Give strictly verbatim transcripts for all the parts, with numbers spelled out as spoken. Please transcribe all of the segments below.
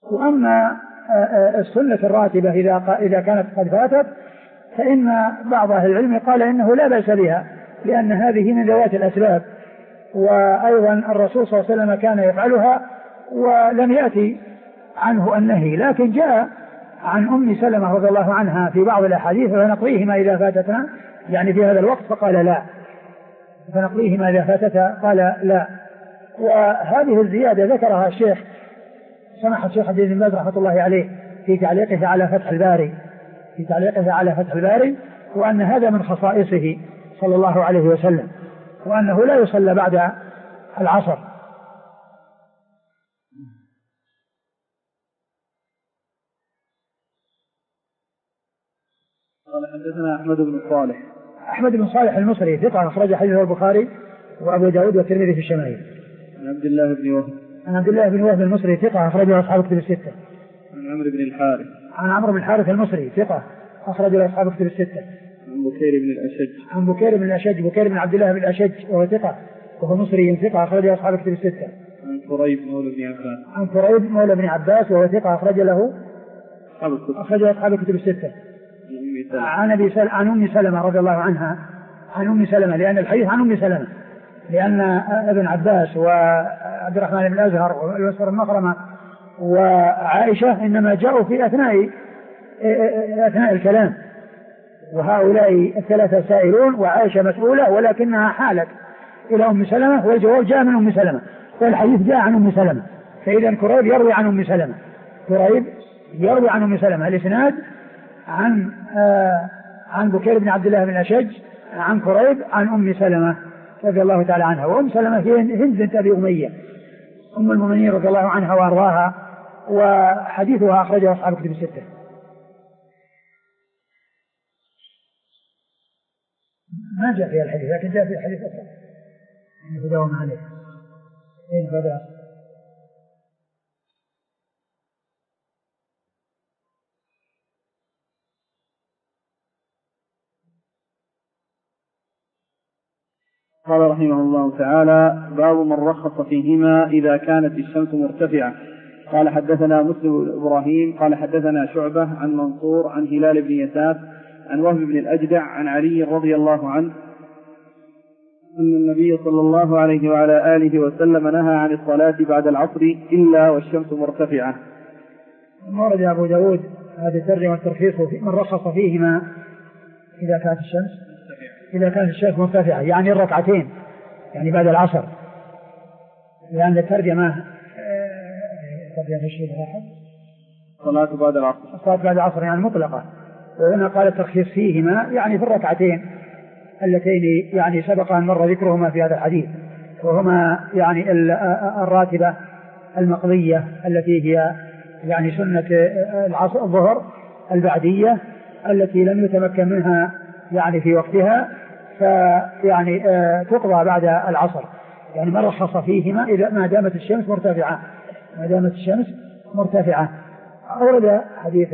وأما السنة الراتبة إذا إذا كانت قد فاتت فإن بعض أهل العلم قال إنه لا بأس بها، لأن هذه من ذوات الأسباب، وأيضا الرسول صلى الله عليه وسلم كان يفعلها ولم يأتي عنه النهي، لكن جاء عن أم سلمة رضي الله عنها في بعض الأحاديث فنقضيهما إذا فاتتنا، يعني في هذا الوقت، فقال لا، فنقضيهما إذا فاتتا قال لا. وهذه الزيادة ذكرها الشيخ سماحة الشيخ عبد العزيز بن باز رحمة الله عليه في تعليقه على فتح الباري في تعليقه على فتح الباري وأن هذا من خصائصه صلى الله عليه وسلم، وأنه لا يصلى بعد العصر. قال حدثنا أحمد بن صالح أحمد بن صالح المصري ثقة أخرج حديثه البخاري وأبو داود والترمذي في الشمائل. عن عبد الله بن وهب عن عبد الله بن وهب المصري ثقة أخرجه أصحاب كتب الستة. عن عمرو بن الحارث عن عمرو بن الحارث المصري ثقة أخرجه أصحاب كتب الستة. عن بكير بن الأشج عن بكير بن الأشج بكير بن عبد الله بن الأشج وهو ثقة وهو مصري ثقة أخرجه أصحاب كتب الستة. عن قريب مولى بن عباس عن قريب مولى بن عباس وهو ثقة أخرج له أخرجه أصحاب كتب الستة. عن أبي سل... عن أم سلمة رضي الله عنها عن أم سلمة، لأن الحديث عن أم سلمة، لأن ابن عباس وعبد الرحمن بن الأزهر والأسود المخرمة وعائشة إنما جاءوا في أثناء أثناء الكلام، وهؤلاء الثلاثة سائلون وعائشة مسؤولة، ولكنها حالت إلى أم سلمة والجواب جاء من أم سلمة، والحديث جاء عن أم سلمة، فإذا كريب يروي عن أم سلمة كريب يروي عن أم سلمة الإسناد عن آه عن بكير بن عبد الله بن الأشج عن كريب عن أم سلمة رضي الله تعالى عنها. وأم سلمة هي هند بنت أبي أمية أم المؤمنين رضي الله عنها وأرضاها، وحديثها أخرجه أصحاب كتب الستة. ما جاء في الحديث، لكن جاء في حديث أخرى أنه داوم عليه. إيه بدأ قال رحمه الله تعالى: باب من رخص فيهما إذا كانت الشمس مرتفعة. قال حدثنا مسلم بن إبراهيم قال حدثنا شعبة عن منصور عن هلال بن يساف عن وهب بن الأجدع عن علي رضي الله عنه أن النبي صلى الله عليه وعلى آله وسلم نهى عن الصلاة بعد العصر إلا والشمس مرتفعة. ورد أبو داود هذه الترجمة والترخيص من رخص فيهما إذا كانت الشمس إذا كانت الشمس مرتفعة، يعني الركعتين، يعني بعد العصر، لأن الترجمة ترجمة الشيء الواحد صلاة بعد العصر صلاة بعد العصر يعني مطلقة، وهنا قال الترخيص فيهما يعني في الركعتين اللتين يعني سبق أن مر ذكرهما في هذا الحديث، وهما يعني الراتبة المقضية التي هي يعني سنة العصر الظهر البعدية التي لم يتمكن منها يعني في وقتها، فيعني تقضى بعد العصر، يعني ما رخص فيهما إذا ما دامت الشمس مرتفعة ما دامت الشمس مرتفعة. أورد حديث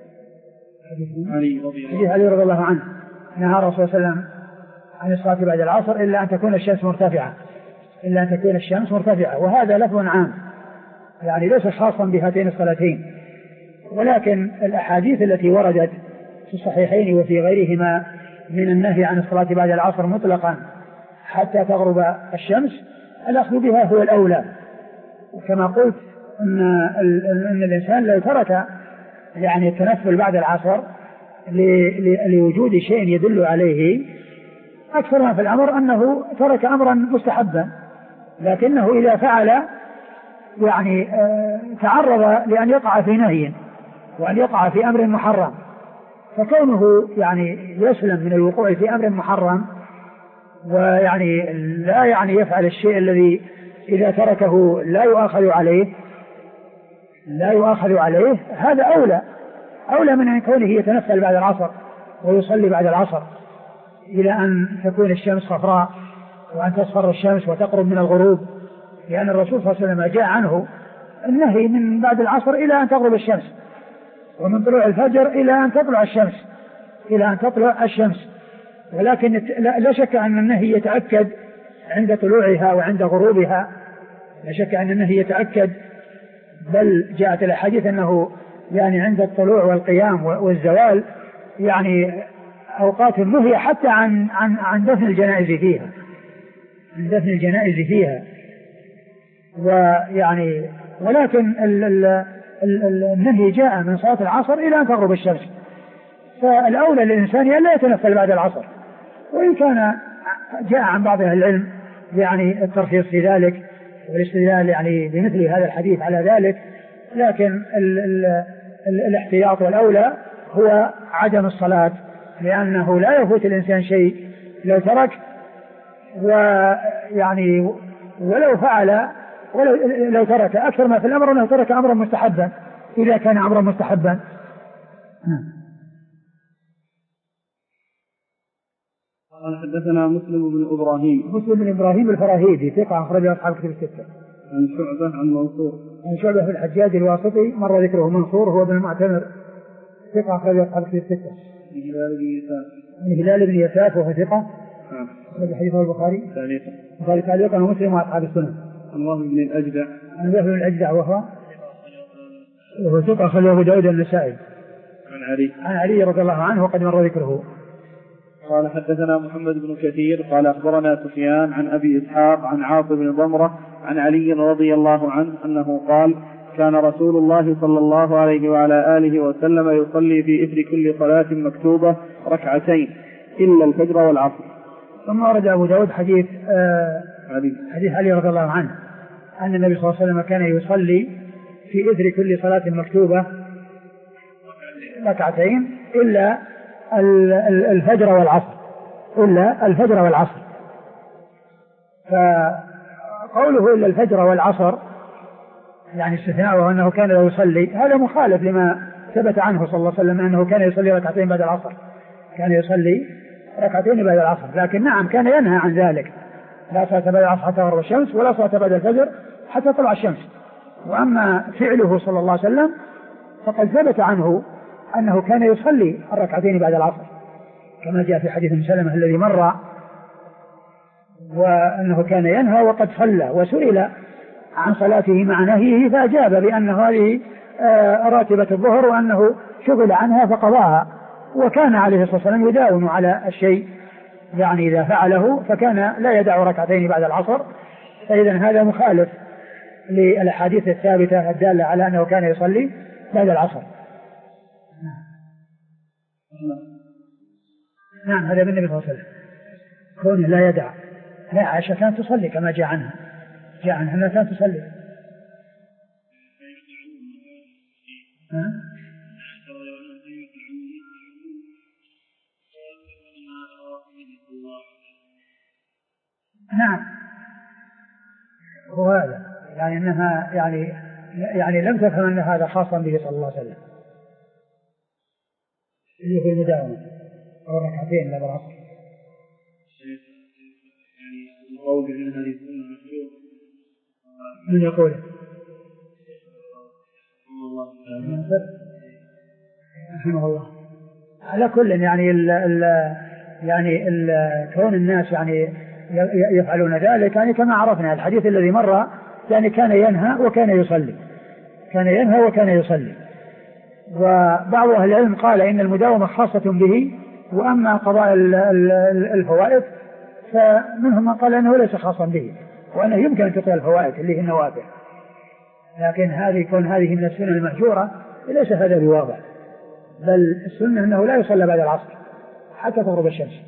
علي حديث علي رضي الله عنه نهى الرسول صلى الله عليه وسلم عن الصلاة بعد العصر إلا أن تكون الشمس مرتفعة إلا أن تكون الشمس مرتفعة وهذا لفظ عام يعني ليس خاصا بهاتين الصلاتين، ولكن الأحاديث التي وردت في الصحيحين وفي غيرهما من النهي عن الصلاة بعد العصر مطلقا حتى تغرب الشمس الأخذ بها هو الأولى. وكما قلت أن, أن الإنسان لو ترك يعني التنفل بعد العصر لوجود شيء يدل عليه أكثر ما في الأمر أنه ترك أمرا مستحبا، لكنه إذا فعل يعني تعرض لأن يقع في نهي وأن يقع في أمر محرم، فكونه يعني يسلم من الوقوع في أمر محرم ويعني لا يعني يفعل الشيء الذي إذا تركه لا يؤاخذ عليه لا يؤاخذ عليه هذا أولى أولى من أن كونه يتنفل بعد العصر ويصلي بعد العصر إلى أن تكون الشمس صفراء وأن تصفر الشمس وتقرب من الغروب، لأن الرسول صلى الله عليه وسلم جاء عنه النهي من بعد العصر إلى أن تغرب الشمس، ومن طلوع الفجر إلى أن تطلع الشمس إلى أن تطلع الشمس ولكن لا شك أن النهي يتأكد عند طلوعها وعند غروبها، لا شك أن النهي يتأكد بل جاءت الأحاديث أنه يعني عند الطلوع والقيام والزوال يعني أوقات نهي حتى عن عن عن دفن الجنائز فيها، عن دفن الجنائز فيها. ويعني ولكن النهي جاء من صلاة العصر إلى أن تغرب الشمس، فالأولى للإنسان أن لا يتنفل بعد العصر، وإن كان جاء عن بعض أهل العلم يعني الترخيص في ذلك والاستدلال يعني بمثل هذا الحديث على ذلك، لكن ال ال ال الاحتياط والأولى هو عدم الصلاة، لأنه لا يفوت الإنسان شيء لو ترك، ويعني ولو فعل ولو لو ترك أكثر ما في الأمر أنه ترك أمرا مستحبا إذا كان أمرا مستحبا. قال حدثنا مسلم بن إبراهيم مسلم بن إبراهيم الفراهيدي ثقة أخرجه أصحاب الكتب الستة. عن شعبة عن منصور عن شعبة في الحجاج الواسطي مر ذكره. منصور هو بن المعتمر ثقة أخرجه أصحاب الكتب الستة. عن هلال بن يساف عن هلال بن يساف وهو ثقة أخرج حديثه البخاري تعليقا البخاري تعليقا ومسلم وأصحاب السنن. عن وهب بن الأجدع عن وهب بن الأجدع وهو وهو ثقة أخرجه أبو داود النسائي. عن علي عن علي رضي الله عنه وقد مر ذكره. قال حدثنا محمد بن كثير قال أخبرنا سفيان عن أبي إسحاق عن عاصم بن ضمرة عن علي رضي الله عنه أنه قال كان رسول الله صلى الله عليه وعلى آله وسلم يصلي في إثر كل صلاة مكتوبة ركعتين إلا الفجر والعصر. ثم ورد أبو داود حديث آه علي حديث علي رضي الله عنه أن النبي صلى الله عليه وسلم كان يصلي في إثر كل صلاة مكتوبة ركعتين إلا الفجر والعصر إلا الفجر والعصر. فقوله إلا الفجر والعصر يعني استثناءه أنه كان لا يصلي، هذا مخالف لما ثبت عنه صلى الله عليه وسلم أنه كان يصلي ركعتين بعد العصر، كان يصلي ركعتين بعد العصر. لكن نعم كان ينهى عن ذلك، لا صلاة بعد العصر حتى تغرب الشمس ولا صلاة بعد الفجر حتى تطلع الشمس. وأما فعله صلى الله عليه وسلم فقد ثبت عنه أنه كان يصلي الركعتين بعد العصر كما جاء في حديث ابن سلمة الذي مر، وأنه كان ينهى وقد صلى، وسئل عن صلاته مع نهيه فأجاب بأن هذه راتبة الظهر وأنه شغل عنها فقضاها، وكان عليه الصلاة والسلام يداوم على الشيء يعني إذا فعله فكان لا يدع ركعتين بعد العصر. فإذا هذا مخالف للأحاديث الثابتة الدالة على أنه كان يصلي بعد العصر. نعم هذا بالنبي صلى الله عليه وسلم كونه لا يدع. لا عائشة كانت تصلي كما جاء عنها جاء عنها أنها كانت تصلي. ها؟ نعم هو هذا يعني أنها يعني يعني لم تفهم أن هذا خاصا به صلى الله عليه وسلم اللي في المداومة أو ركعتين بعد العصر. من يقول رحمه الله. على كل يعني ال ال يعني ال كون الناس يعني يفعلون ذلك يعني كما عرفنا الحديث الذي مر يعني كان ينهى وكان يصلي كان ينهى وكان يصلي. وبعض أهل العلم قال إن المداومة خاصة به، وأما قضاء الفوائد فمنهم من قال أنه ليس خاصا به وأنه يمكن أن تقضى الفوائد اللي هي النوافل، لكن هذه يكون هذه من السنة المهجورة ليس هذا بواضح، بل السنة أنه لا يصلى بعد العصر حتى تغرب الشمس.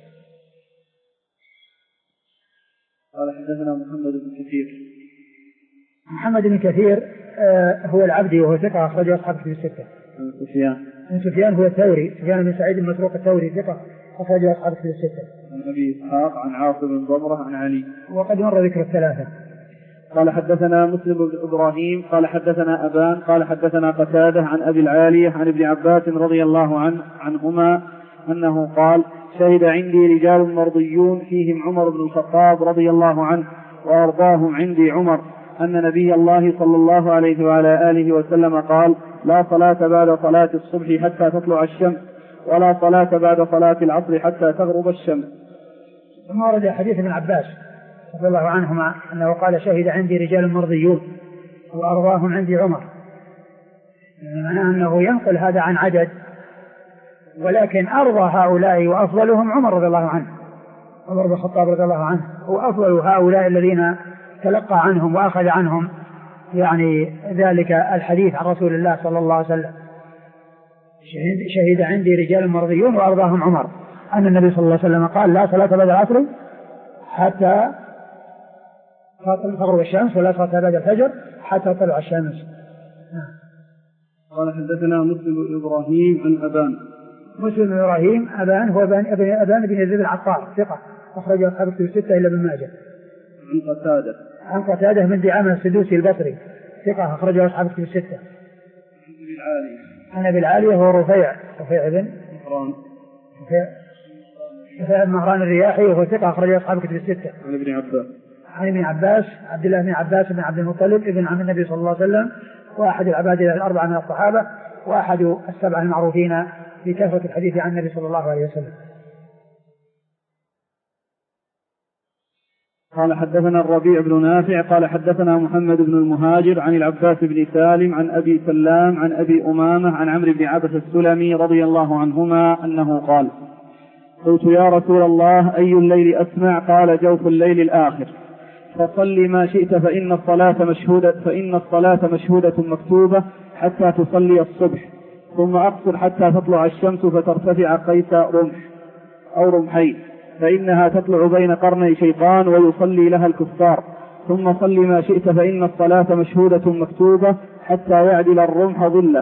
قال حدثنا محمد بن كثير. محمد بن كثير آه هو العبدي وهو ثقة أخرجه أصحاب الكتب الستة. عن سفيان. عن سفيان هو الثوري سفيان بن سعيد المسروق الثوري ثقة أخرجه أصحاب الكتب الستة. عن أبي إسحاق عن عاصم بن ضمرة عن علي. وقد مر ذكر الثلاثة. قال حدثنا مسلم بن إبراهيم قال حدثنا أبان قال حدثنا قتادة عن أبي العالية عن ابن عباس رضي الله عنه عنهما أنه قال شهد عندي رجال مرضيون فيهم عمر بن الخطاب رضي الله عنه وأرضاهم عندي عمر أن نبي الله صلى الله عليه وعلى آله وسلم قال لا صلاة بعد صلاة الصبح حتى تطلع الشمس ولا صلاة بعد صلاة العصر حتى تغرب الشمس. ثم ورد حديث ابن عباس رضي الله عنهما أنه قال شهد عندي رجال مرضيون وأرضاهم عندي عمر، يعني معناه أنه ينقل هذا عن عدد، ولكن أرضى هؤلاء وأفضلهم عمر رضي الله عنه، عمر بن الخطاب رضي الله عنه هو أفضل هؤلاء الذين تلقى عنهم وأخذ عنهم يعني ذلك الحديث عن رسول الله صلى الله عليه وسلم. شهد عندي رجال مرضيون وأرضاهم عمر أن النبي صلى الله عليه وسلم قال لا صلاة بعد العصر حتى تغرب الشمس ولا صلاة بعد الفجر حتى تطلع الشمس. قال حدثنا مسلم بن إبراهيم عن أبان. مسلم بن إبراهيم أبان هو ابن أبان بن يزيد العطار ثقة أخرج أصحاب الكتب الستة إلا ابن ماجه. عن قتادة عن قتادة من دعامة السدوسي البصري ثقة أخرج أصحاب الكتب الستة. عن أبي العالية. عن أبي العالية هو رفيع رفيع بن مهران رفيع رفيع بن مهران الرياحي وهو ثقة أخرج أصحاب الكتب الستة. عن ابن عباس. عن ابن عباس عبد الله بن عباس بن عبد المطلب ابن عم النبي صلى الله عليه وسلم وأحد العباد الأربعة من الصحابة وأحد السبعة المعروفين بكثرة الحديث عن النبي صلى الله عليه وسلم. قال حدثنا الربيع بن نافع قال حدثنا محمد بن المهاجر عن العباس بن سالم عن أبي سلام عن أبي أمامة عن عمرو بن عبس السلمي رضي الله عنهما أنه قال قلت يا رسول الله أي الليل أسمع؟ قال جوف الليل الآخر، فصل ما شئت فإن الصلاة مشهودة, فإن الصلاة مشهودة مكتوبة حتى تصلي الصبح، ثم أقصر حتى تطلع الشمس فترتفع قيس رمح أو رمحين، فإنها تطلع بين قرني شيطان ويصلي لها الكفار، ثم صل ما شئت فإن الصلاة مشهودة مكتوبة حتى يعدل الرمح ظله،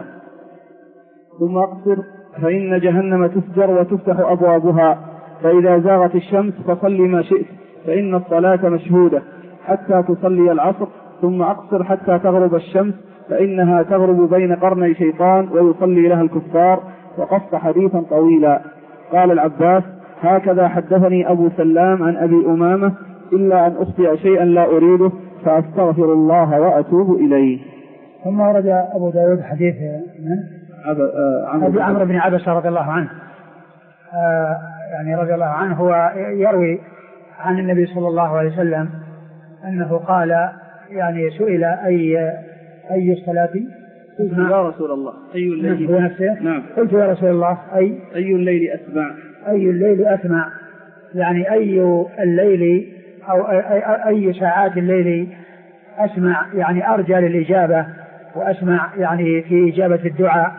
ثم أقصر فإن جهنم تسجر وتفتح أبوابها، فإذا زاغت الشمس فصل ما شئت فإن الصلاة مشهودة حتى تصلي العصر، ثم أقصر حتى تغرب الشمس فإنها تغرب بين قرني شيطان ويصلي لها الكفار، وقص حديثا طويلا. قال العباس هكذا حدثني أبو سلام عن أبي أمامة إلا أن أخطئ شيئا لا أريده فأستغفر الله وأتوب إليه. ثم ورد أبو داود حديث من أبي عمرو بن عبس رضي الله عنه آه يعني رضي الله عنه هو يروي عن النبي صلى الله عليه وسلم أنه قال يعني سئل أي أي الصلاة يا رسول الله أي الليل هو نفسه نعم. قلت يا رسول الله أي أي الليل أسمع أي الليل أسمع يعني أي الليل أو أي, أي ساعات الليل أسمع يعني أرجى للإجابة وأسمع يعني في إجابة الدعاء،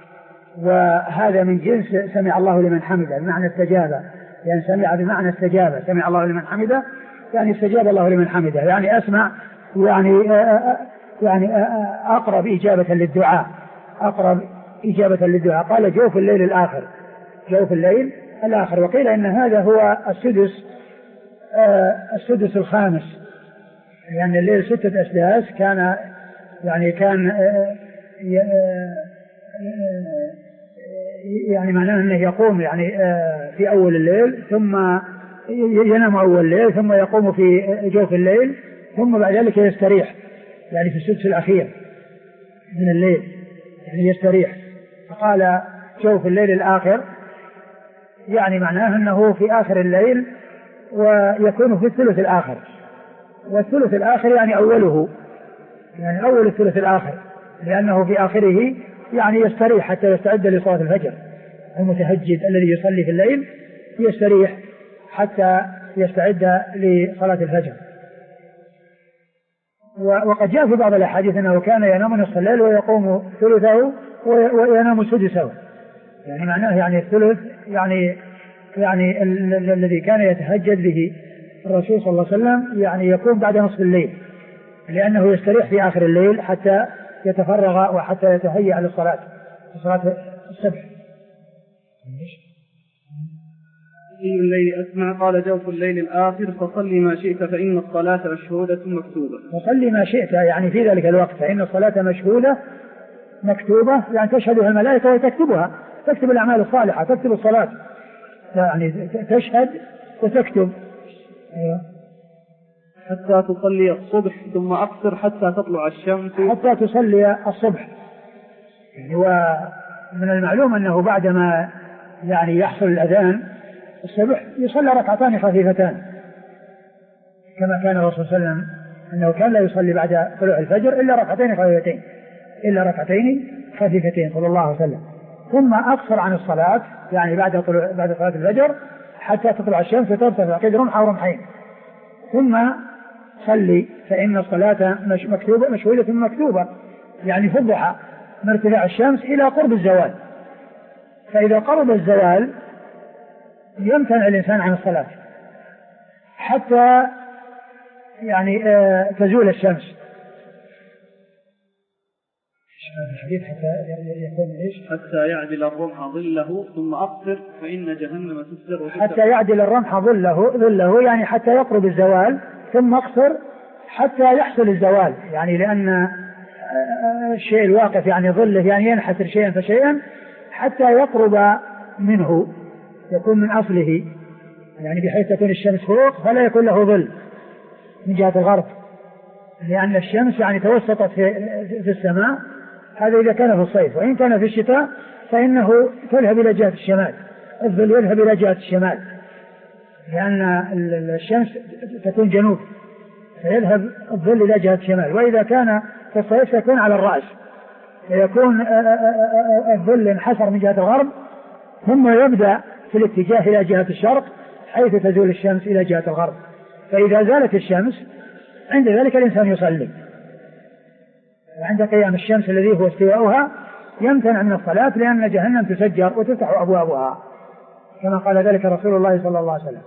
وهذا من جنس سمع الله لمن حمده بمعنى استجابة، يعني سمع بمعنى استجابة، سمع الله لمن حمده يعني استجاب الله لمن حمده، يعني أسمع يعني يعني أقرب إجابة للدعاء، أقرب إجابة للدعاء. قال جوف الليل الآخر، جوف الليل الآخر. وقيل إن هذا هو السدس السدس الخامس، لأن يعني الليل ستة أسداس كان يعني كان يعني معناه أنه يقوم يعني في أول الليل ثم ينام أول الليل ثم يقوم في جوف الليل ثم بعد ذلك يستريح يعني في السدس الأخير من الليل يعني يستريح. فقال جوف الليل الآخر يعني معناه أنه في آخر الليل ويكون في الثلث الآخر، والثلث الآخر يعني أوله يعني أول الثلث الآخر، لأنه في آخره يعني يستريح حتى يستعد لصلاة الفجر. المتهجد الذي يصلي في الليل يستريح حتى يستعد لصلاة الفجر. وقد جاء في بعض الأحاديث أنه كان ينام نصف الليل ويقوم ثلثه وينام سدسه، يعني معناه يعني الثلث يعني يعني الذي كان يتهجد به الرسول صلى الله عليه وسلم يعني يكون بعد نصف الليل، لأنه يستريح في آخر الليل حتى يتفرغ وحتى يتهيأ للصلاة صلاة الصبح. أي الليل أسمع؟ قال جوف الليل الآخر، فصل ما شئت فإن الصلاة مشهودة مكتوبة. فصل ما شئت يعني في ذلك الوقت، فإن الصلاة مشهودة مكتوبة يعني تشهدها الملائكة وتكتبها، تكتب الأعمال الصالحة، تكتب الصلاة يعني تشهد وتكتب. أيوة. حتى تصلي الصبح ثم أقصر حتى تطلع الشمس حتى تصلي الصبح يعني. ومن المعلوم أنه بعدما يعني يحصل الأذان الصبح يصلى ركعتان خفيفتان كما كان الرسول صلى الله عليه وسلم أنه كان لا يصلي بعد طلوع الفجر إلا ركعتين خفيفتين إلا ركعتين خفيفتين صلى الله عليه وسلم. ثم أقصر عن الصلاة يعني بعد طلوع بعد صلاة الفجر حتى تطلع الشمس وترتفع قدر رمح أو رمحين، ثم صلي فإن الصلاة مش مكتوبة مشهودة مكتوبة يعني في الضحى من ارتفاع الشمس إلى قرب الزوال، فإذا قرب الزوال يمتنع الإنسان عن الصلاة حتى يعني آه تزول الشمس. الحديث حتى يكون ايش؟ حتى يعدل الرمح ظله ثم أقصر فإن جهنم تسر. حتى يعدل الرمح ظله ظله يعني حتى يقرب الزوال، ثم أقصر حتى يحصل الزوال، يعني لأن الشيء الواقف يعني ظله يعني ينحسر شيئا فشيئا حتى يقرب منه يكون من أصله، يعني بحيث تكون الشمس فوق فلا يكون له ظل من جهة الغرب، لأن الشمس يعني توسطت في, في السماء. هذا إذا كان في الصيف، وإن كان في الشتاء فإنه تذهب إلى جهة الشمال، الظل يذهب إلى جهة الشمال لأن الشمس تكون جنوب فيذهب الظل إلى جهة الشمال. وإذا كان في الصيف يكون على الرأس فيكون الظل انحسر من جهة الغرب ثم يبدأ في الاتجاه إلى جهة الشرق حيث تزول الشمس إلى جهة الغرب. فإذا زالت الشمس عند ذلك الإنسان يصلي، وعند قيام الشمس الذي هو استواؤها يمتنع من الصلاة لأن جهنم تسجر وتفتح أبوابها كما قال ذلك رسول الله صلى الله عليه وسلم.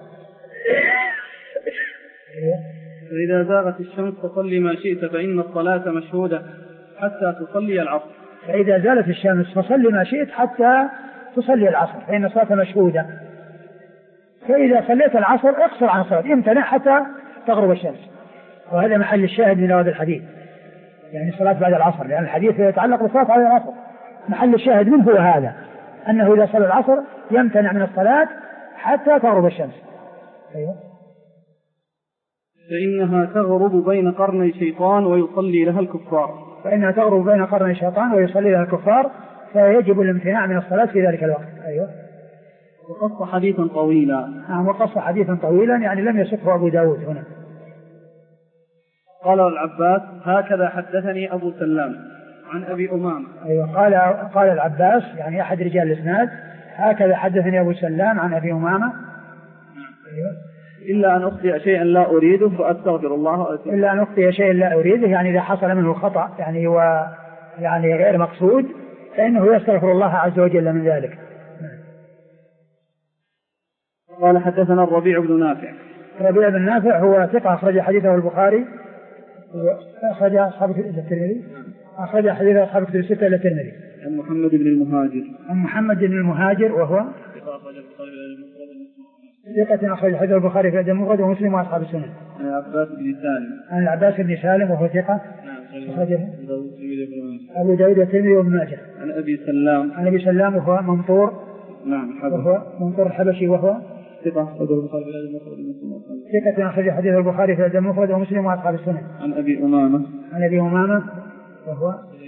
فإذا زاغت الشمس فصلي ما شئت فإن الصلاة مشهودة حتى تصلي العصر. فإذا زالت الشمس فصلي ما شئت حتى تصلي العصر فإن الصلاة مشهودة. فإذا صليت العصر اقصر عن الصلاة، امتنع حتى تغرب الشمس، وهذا محل الشاهد من هذا الحديث، يعني الصلاة بعد العصر، لأن الحديث يتعلق بالصلاة بعد العصر. محل الشاهد منه هو هذا، أنه إذا صلى العصر يمتنع من الصلاة حتى تغرب الشمس. أيوة. فإنها تغرب بين قرني شيطان ويصلي لها الكفار. فإنها تغرب بين قرني شيطان ويصلي لها الكفار، فيجب الامتناع من الصلاة في ذلك الوقت. أيوة. وقص حديثا طويلا. نعم وقص حديثا طويلا يعني لم يصفه أبو داود هنا. قال العباس هكذا حدثني أبو سلام عن أبي أمامة. أيوة قال قال العباس يعني أحد رجال الإسناد هكذا حدثني أبو سلام عن أبي أمامة. أيوة. إلا أن أخطئ شيئا لا أريده فأستغفر الله وأتوب. إلا أن أخطئ شيئا لا أريده يعني إذا حصل منه خطأ يعني هو يعني غير مقصود فإنه يستغفر الله عز وجل من ذلك. قال حدثنا الربيع بن نافع. الربيع بن نافع هو ثقة أخرج حديثه البخاري أخرج أصحاب الترمذي أخرج حديث أصحاب الكتب الستة إلى الترمذي. عن محمد بن المهاجر. عن محمد بن المهاجر وهو ثقة أخرج حديث البخاري في المفرد ومسلم وأصحاب السنن. عن العباس بن سالم. عن العباس بن سالم وهو ثقة. نعم. أخرجه أبو داود والترمذي وابن ماجه. عن أبي سلام. عن أبي سلام وهو منصور. نعم. وهو منصور الحبشي وهو ثقة أخرج البخاري في المفرد ومسلم. ثقة أخرج حديث البخاري في المفرد ومسلم وأصحاب السنن. عن أبي أمامة. عن أبي أمامة وهو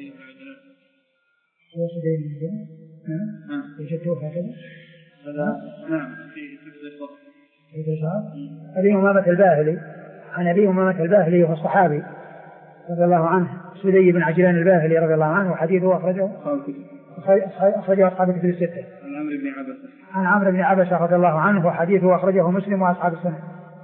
هو سديد بن جنة. نعم. يجدوه هكذا. هذا نعم في في الشهر. أبي أمامة الباهلي. عن أبي أمامة الباهلي وهو الصحابي رضي الله عنه سدي بن عجلان الباهلي رضي الله عنه وحديثه أخرجه أخرجه أصحاب الكتب الستة. عن عمرو بن عبسة. عن عمرو بن عبسة رضي الله عنه وحديثه أخرجه مسلم وأصحاب السنة.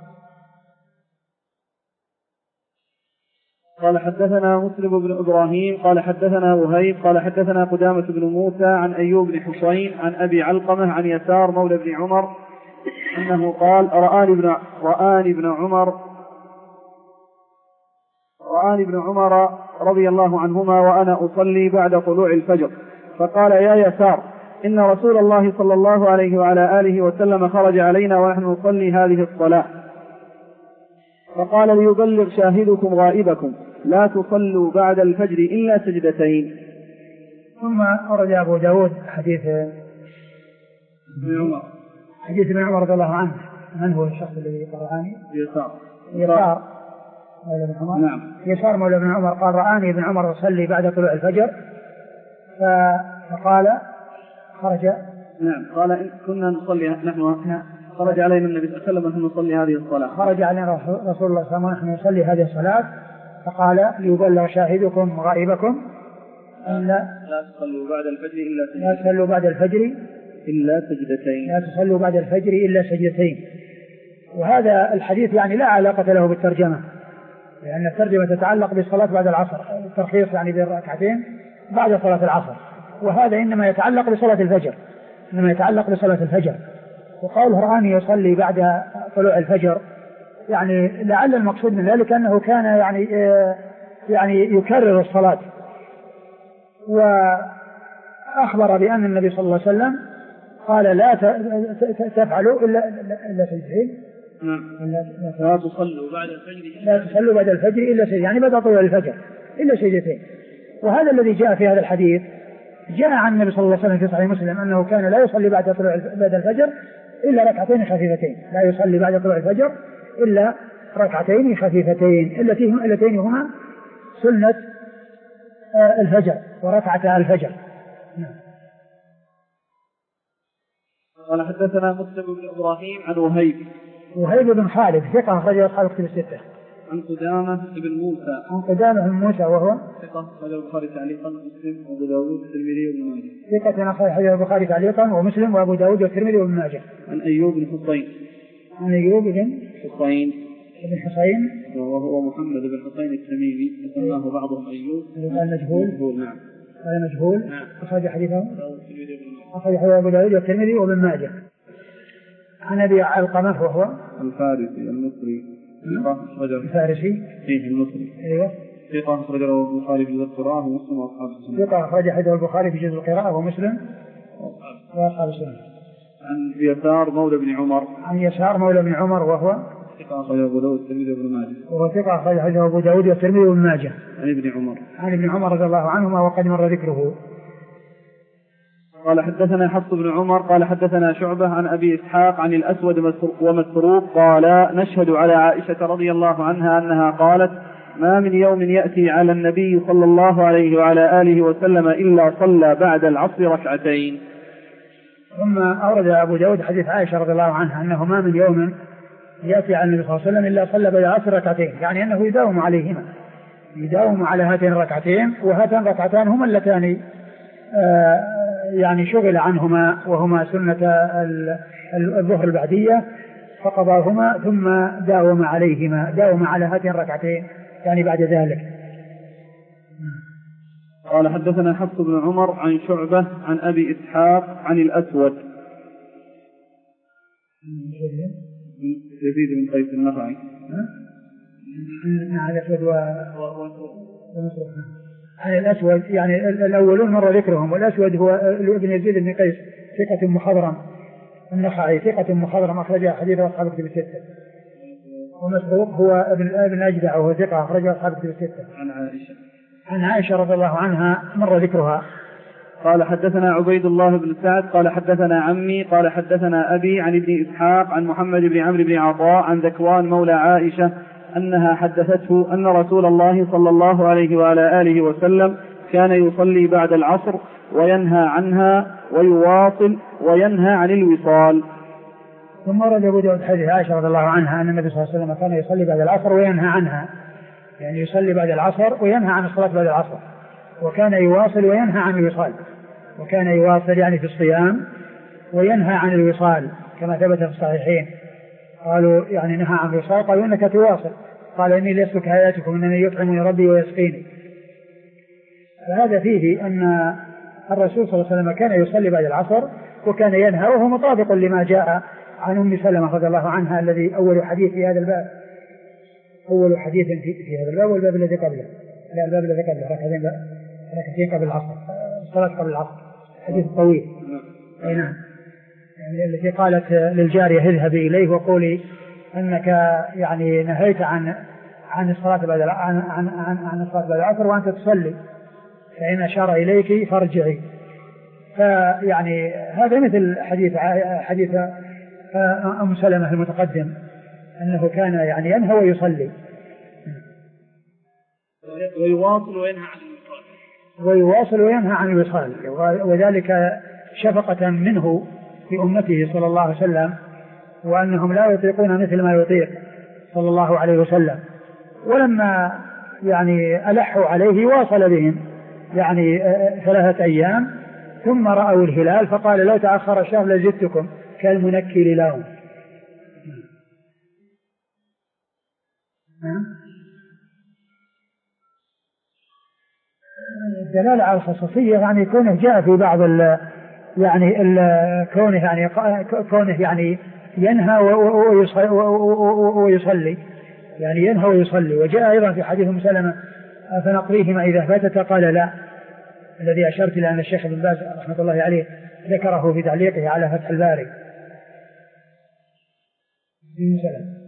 قال حدثنا مسلم بن إبراهيم قال حدثنا وهيب قال حدثنا قدامة بن موسى عن أيوب بن حصين عن أبي علقمة عن يسار مولى بن عمر أنه قال رآني ابن رآني ابن عمر رآني ابن عمر رضي الله عنهما وأنا أصلي بعد طلوع الفجر فقال يا يسار إن رسول الله صلى الله عليه وعلى آله وسلم خرج علينا ونحن نصلي هذه الصلاة فقال ليبلغ شاهدكم غائبكم لا تصلوا بعد الفجر إلا سجدتين. ثم أورد أبو داود حديث ابن عمر حديث ابن عمر رضي الله عنه. من هو الشخص الذي قرأني؟ يسار يسار مولى ابن عمر. نعم. يسار مولى ابن عمر قال رآني ابن عمر يصلي بعد طلوع الفجر فقال خرج. نعم. قال إن كنا نصلي نحن. نعم. خرج علينا النبي صلى الله عليه وسلم ونحن نصلي هذه الصلاة. خرج علينا رسول الله صلى الله عليه وسلم ونحن نصلي هذه الصلاة فقال ليبلغ شاهدكم وغائبكم أن لا تصلوا بعد الفجر إلا سجدتين. لا تصلوا بعد الفجر إلا سجدتين. لا تصلوا بعد الفجر إلا سجدتين. وهذا الحديث يعني لا علاقة له بالترجمة، لأن الترجمة تتعلق بالصلاة بعد العصر، الترخيص يعني بالركعتين بعد صلاة العصر، وهذا إنما يتعلق بصلاة الفجر، إنما يتعلق بصلاة الفجر. وقوله رآني يصلي بعد طلوع الفجر يعني لعل المقصود من ذلك أنه كان يعني يعني يكرر الصلاة، وأخبر بأن النبي صلى الله عليه وسلم قال لا تفعلوا إلا إلا سجدتين. لا تصلوا بعد الفجر لا تصلوا بعد الفجر إلا سجدتين، يعني بعد طلوع الفجر إلا سجدتين. وهذا الذي جاء في هذا الحديث جاء عن النبي صلى الله عليه وسلم في صحيح مسلم أنه كان لا يصلي بعد طلوع بعد الفجر إلا ركعتين خفيفتين، لا يصلي بعد طلوع الفجر إلا ركعتين خفيفتين اللتين اللتين هما سنة الفجر وركعتا الفجر. قال حدثنا مسلم بن إبراهيم عن وهيب وهيب بن خالد ثقة أخرج أصحاب كتب الستة. عن قدامة بن موسى عن قدامة بن موسى وهو ثقة أخرج البخاري تعليقا ومسلم وأبو داود والترمذي وابن ماجه. ثقة أخرج البخاري تعليقا ومسلم وأبو داود والترمذي وابن ماجه. عن أيوب بن حصين عن أيوب بن حصين بن حصين وهو محمد بن حصين التميمي وسماه بعضهم أيوب. قال مجهول. مجهول نعم. قال مجهول. نعم. أخرج حديثه أخرج حديث أبو داود والترمذي وابن ماجه. عن أبي علقمة وهو الفارسي المصري الفارسي فيه المصري. أيوه. ثقة أخرج له البخاري في جزء القراءة ومسلم وأصحاب السنة. ثقة أخرج حديث البخاري في جزء القراءة ومسلم وأصحاب السنة. عن يسار مولى بن عمر. عن يسار مولى بن عمر وهو ثقة أخرج أبو داود والترمذي وابن ماجه. وهو ثقة أخرج حديث أبو داود والترمذي وابن ماجه. عن ابن عمر. عن ابن عمر رضي الله عنهما وقد مر ذكره. قال حدثنا حفص بن عمر قال حدثنا شعبة عن أبي إسحاق عن الأسود ومسروق قال نشهد على عائشة رضي الله عنها أنها قالت ما من يوم يأتي على النبي صلى الله عليه وعلى آله وسلم إلا صلى بعد العصر ركعتين. ثم أورد أبو داود حديث عائشة رضي الله عنها أنه ما من يوم يأتي على النبي صلى الله عليه وسلم إلا صلى بعد العصر ركعتين، يعني أنه يداوم عليهما، يداوم على هاتين الركعتين، وهاتان الركعتان هما اللتان آه يعني شغل عنهما وهما سنة الظهر البعدية فقضاهما ثم داوم عليهما، داوم على هاتين الركعتين يعني بعد ذلك. قال حدثنا حفص بن عمر عن شعبة عن أبي إسحاق عن الأسود يزيد بن قيس النخعي عن الأسود ومسروق. عن الأسود يعني الأولون مر ذكرهم، والأسود هو ابن يزيد بن قيس ثقة مخضرم النخعي ثقة مخضرم أخرج حديث أصحاب كتب الستة. ومسروق هو ابن ابن أجدع وهو ثقة أخرج أصحاب كتب الستة. عن عائشة عن عائشة رضي الله عنها مر ذكرها. قال حدثنا عبيد الله بن سعد قال حدثنا عمي قال حدثنا أبي عن ابن إسحاق عن محمد بن عمرو بن عطاء عن ذكوان مولى عائشة أنها حدثته أن رسول الله صلى الله عليه وعلى آله وسلم كان يصلي بعد العصر وينهى عنها ويواصل وينهى عن الوصال. ثم ورد أبو داود حديث عائشة رضي الله عنها أن النبي صلى الله عليه وسلم كان يصلي بعد العصر وينهى عنها، يعني يصلي بعد العصر وينهى عن الصلاة بعد العصر، وكان يواصل وينهى عن الوصال، وكان يواصل يعني في الصيام وينهى عن الوصال كما ثبت في الصحيحين. قالوا يعني نهى عن الوصال، قالوا إنك تواصل، قال إني لست كحياتكم إنني يطعمني ربي ويسقيني. فهذا فيه أن الرسول صلى الله عليه وسلم كان يصلي بعد العصر وكان ينهى، وهو مطابق لما جاء عن أم سلمة رضي الله عنها الذي أول حديث في هذا الباب، أول حديث في, في هذا الباب والباب الذي قبله، لا الباب الذي قبله ركعتين ركعتين قبل العصر، الصلاة قبل العصر، حديث طويل. أي نعم، يعني التي قالت للجارية اذهبي إليه وقولي أنك يعني نهيت عن عن الصلاة بعد عن عن عن, عن الصلاة بعد العصر وأنت تصلي، فإن أشار إليك فارجعي. فيعني هذا مثل حديث حديث أم سلمة المتقدم أنه كان يعني ينهى ويصلي ويواصل وينهى عن الوصال ويواصل وينهى عن الوصال، وذلك شفقة منه في أمته صلى الله عليه وسلم وأنهم لا يطيقون مثل ما يطيق صلى الله عليه وسلم. ولما يعني ألحوا عليه واصل بهم يعني ثلاثة أيام ثم رأوا الهلال فقال لو تأخر الشهر لزدتكم كالمنكل لهم. الدلالة على الخصوصية يعني كونه جاء في بعض ال يعني ال كونه يعني كونه يعني ينهى ويصلي يعني ينهى ويصلي. وجاء أيضا في حديث أم سلمة فنقضيهما إذا فاتت قال لا، الذي أشرت إلى أن الشيخ ابن باز رحمة الله عليه ذكره في تعليقه على فتح الباري. أم سلمة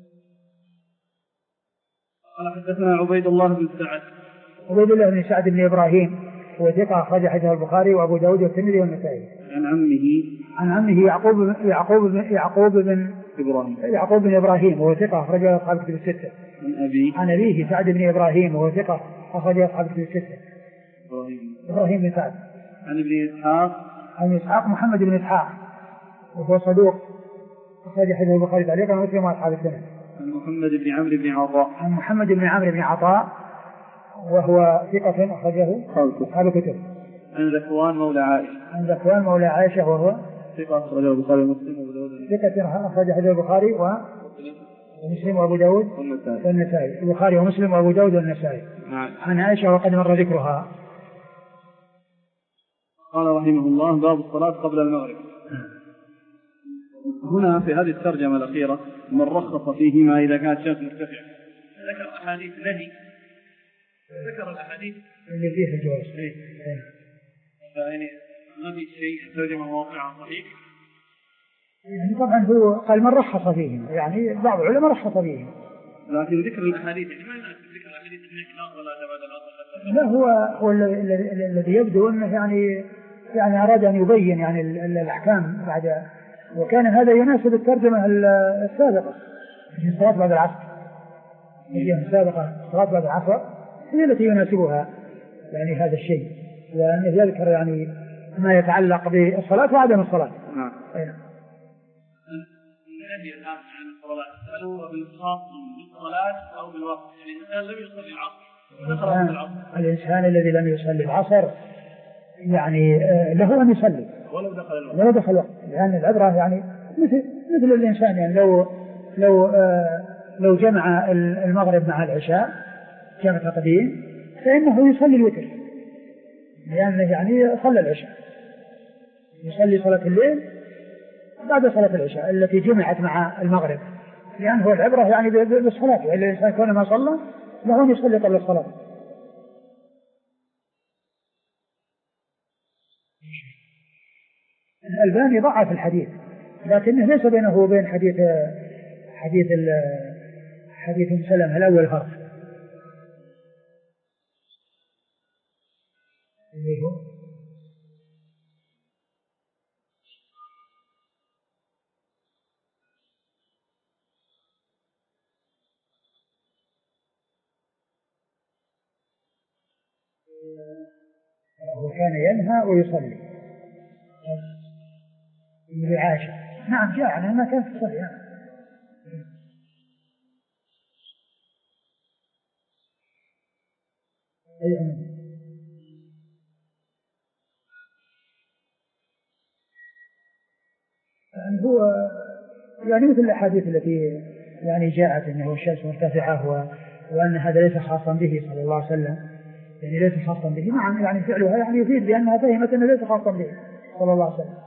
قال حدثنا عبيد الله بن سعد. عبيد الله بن سعد بن إبراهيم هو ثقة أخرج حديثه البخاري وأبو داود والترمذي والنسائي. عن عمه عن عمه يعقوب يعقوب يعقوب بن إبراهيم يعقوب بن إبراهيم وهو ثقة أخرج أصحاب الكتب الستة. عن أبي عن أبيه سعد بن إبراهيم وهو ثقة أخرج أصحاب الكتب الستة. إبراهيم إبراهيم بن سعد. عن ابن إسحاق عن إسحاق محمد بن إسحاق وهو صدوق أخرج حديثه البخاري تعليقا ومسلم وأصحاب السنة. عن محمد بن عمرو بن عطاء. عن محمد بن عمرو بن عطاء وهو ثقة أخرجه أصحاب الكتب. عن ذكوان مولى عائشة. عن ذكوان مولى عائشة وهو ثقة أخرجه البخاري ومسلم وأبو داود. ثقة أخرج حديث البخاري ومسلم وأبو داود والنسائي. البخاري ومسلم وأبو داود والنسائي. نعم. عن عائشة وقد مر ذكرها. قال رحمه الله باب الصلاة قبل المغرب. هنا في هذه الترجمة الأخيرة من رخص فيهما إذا كانت الشمس مرتفعة ذكر أحاديث نهي ذكر الأحاديث اللي فيها الجواز. يعني ما في شيء ترجمة واقعا صحيح. يعني طبعا هو قال من رخص فيهما يعني بعض العلماء رخص فيهما لكن ذكر الأحاديث يعني ما يناسب ذكر الأحاديث الإخلاص ولا تبادل الأصل. لا هو هو الذي يبدو أنه يعني يعني أراد أن يبين يعني الأحكام بعد، وكان هذا يناسب الترجمة السابقة في الصلاة بعد العصر. هي السابقة الصلاة بعد العصر هي التي يناسبها يعني هذا الشيء، لأنه يذكر يعني ما يتعلق بالصلاة وعدم الصلاة. نعم. النهي الآن عن الصلاة هل هو بالخاص بالصلاة أو بالوقت؟ يعني الإنسان لم يصلي العصر الإنسان الذي لم يصلي العصر يعني له أن يصلي ولو دخل الوقت ولو دخل الوقت، لأن العبرة يعني مثل مثل الإنسان يعني لو لو آه لو جمع المغرب مع العشاء جمع تقديم فإنه يصلي الوتر، لأنه يعني صلى العشاء يصلي صلاة الليل بعد صلاة العشاء التي جمعت مع المغرب، لأنه العبرة يعني بالصلاة، وإلا الإنسان كون ما صلى له أن يصلي قبل الصلاة. الألباني ضعف الحديث لكنه ليس بينه وبين حديث حديث حديث أم سلمة الأول فرق. وكان ينهى ويصلي برعاشة. نعم جاء عنه ما كان في الصلاة. يعني هو يعني مثل الأحاديث التي يعني جاءت أنه الشمس مرتفعة وأن هذا ليس خاصا به صلى الله عليه وسلم، يعني ليس خاصا به. نعم يعني فعلها يعني يفيد بأنها فهمت أنه ليس خاصا به صلى الله عليه وسلم.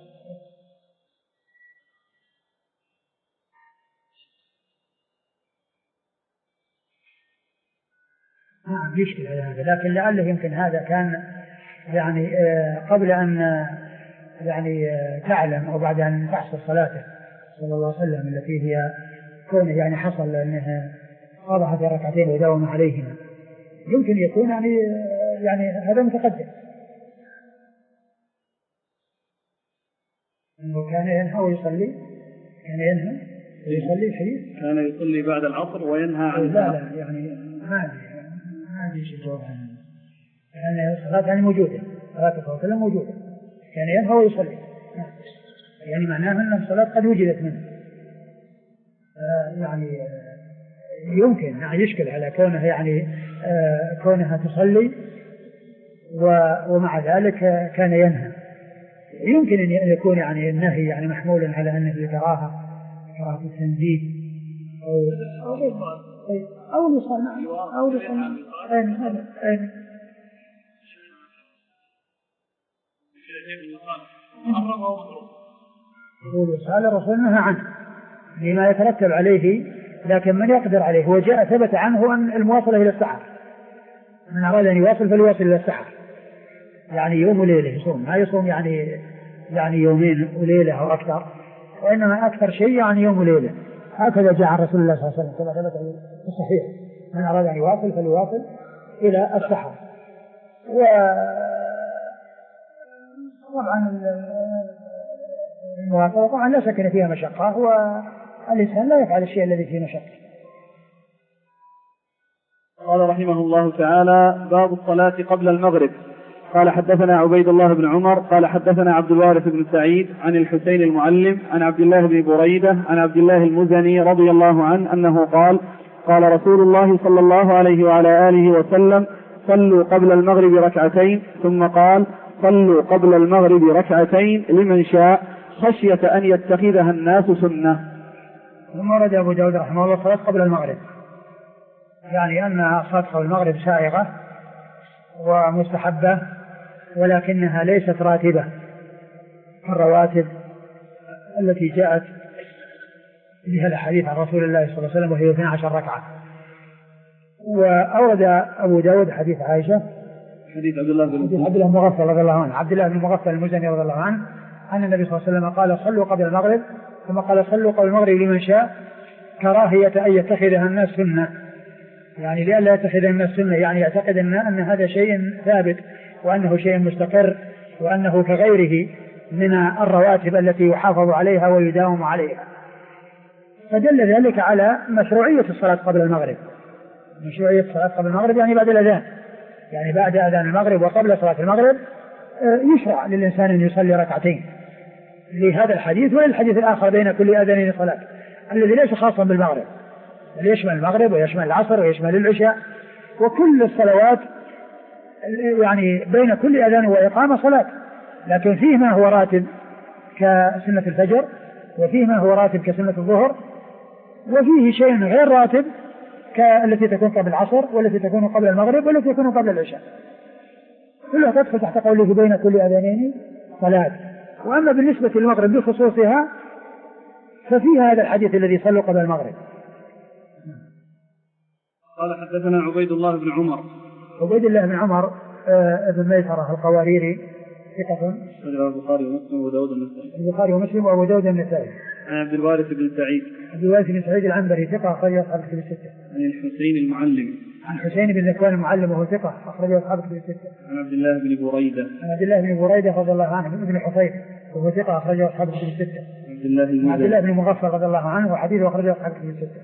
نعم يشكل على هذا، لكن لعله يمكن هذا كان يعني قبل أن يعني تعلم أو بعد أن تحصل صلاته صلى الله عليه وسلم التي هي كونه يعني حصل أنها واضحة في ركعتين وداوم عليهما، يمكن يكون يعني يعني هذا متقدم أنه كان ينهى ويصلي كان ينهى ويصلي الحديث كان يصلي بعد العصر وينهى عن لا لا يعني ما أدري ما أدري شيء جواب عنه، لأن الصلاة يعني موجودة، صلاة الصلاة موجودة، كان ينهى ويصلي يعني معناه أن الصلاة قد وجدت منه. يعني يمكن يعني يشكل على كونها يعني كونها تصلي ومع ذلك كان ينهى. يمكن أن يكون يعني النهي يعني محمولا على أنه كراهة كراهة التنزيه أو أو الوصال أو الوصال أين هذا أين الوصال الرسول نهى عنه لما يترتب عليه، لكن من يقدر عليه وجاء ثبت عنه أن المواصلة إلى السحر، من أراد أن يواصل فليواصل إلى السحر، يعني يوم وليلة يصوم، ما يصوم يعني يعني يومين وليلة أو أكثر، وإنما أكثر شيء يعني يوم وليلة. هكذا جاء عن رسول الله صلى الله عليه وسلم كما ثبت في الصحيح، من أراد أن يواصل فليواصل إلى السحر. وطبعا المواصلة طبعا لا شك فيها مشقة، والإنسان لا يفعل الشيء الذي فيه مشقة. قال رحمه الله تعالى: باب الصلاة قبل المغرب. قال حدثنا عبيد الله بن عمر قال حدثنا عبد الوارث بن سعيد عن الحسين المعلم عن عبد الله بن بريدة عن عبد الله المزني رضي الله عنه أنه قال: قال رسول الله صلى الله عليه وعلى آله وسلم: صلوا قبل المغرب ركعتين، ثم قال: صلوا قبل المغرب ركعتين لمن شاء خشية أن يتخذها الناس سنة. ثم ورد أبو داود رحمه الله صلاة قبل المغرب، يعني أن صلاة قبل المغرب سائغة ومستحبة، ولكنها ليست راتبة الرواتب التي جاءت بها الحديث عن رسول الله صلى الله عليه وسلم، وهي اثنتا عشرة ركعة. وأورد أبو داود حديث عائشة حديث عبد الله بن عبد الله المغفل رضي الله عنه عبد الله بن المغفل المزني رضي الله عنه أن النبي صلى الله عليه وسلم قال: صلوا قبل المغرب، ثم قال: صلوا قبل المغرب لمن شاء كراهية أن يتخذها الناس سنة، يعني لئلا يتخذ الناس سنة، يعني يعتقد أن, أن هذا شيء ثابت وأنه شيء مستقر وأنه كغيره من الرواتب التي يحافظ عليها ويداوم عليها. فدل ذلك على مشروعية الصلاة قبل المغرب. مشروعية الصلاة قبل المغرب يعني بعد الأذان، يعني بعد أذان المغرب وقبل صلاة المغرب يشرع للإنسان أن يصلي ركعتين، لهذا الحديث وللحديث الآخر بين كل أذانين صلاة الذي ليس خاصا بالمغرب، يشمل المغرب ويشمل العصر ويشمل العشاء وكل الصلوات، يعني بين كل أذان وإقامة صلاة، لكن فيه ما هو راتب كسنة الفجر، وفيه ما هو راتب كسنة الظهر، وفيه شيء غير راتب كالتي تكون قبل العصر والتي تكون قبل المغرب والتي تكون قبل العشاء، كلها تدخل تحت قوله بين كل أذانين صلاة. وأما بالنسبة للمغرب بخصوصها ففي هذا الحديث الذي صلوا قبل المغرب. قال حدثنا عبيد الله بن عمر عبيد الله بن عمر ابن ميسرة القواريري ثقة، البخاري ومسلم وأبو داود النسائي البخاري ومسلم وأبو داود النسائي. عن عبد الوارث بن سعيد عبد الوارث بن سعيد العنبري ثقة أخرج أصحاب الكتب الستة. عن الحسين المعلم عن حسين بن ذكوان المعلم وهو ثقة أخرج أصحاب الكتب الستة. عن عبد الله بن بريدة عن عبد الله بن بريدة رضي الله عنه بن حصين وهو ثقة أخرج أصحاب الكتب الستة. عبد الله عبد الله بن مغفل رضي الله عنه وحديثه أخرج أصحاب الكتب الستة.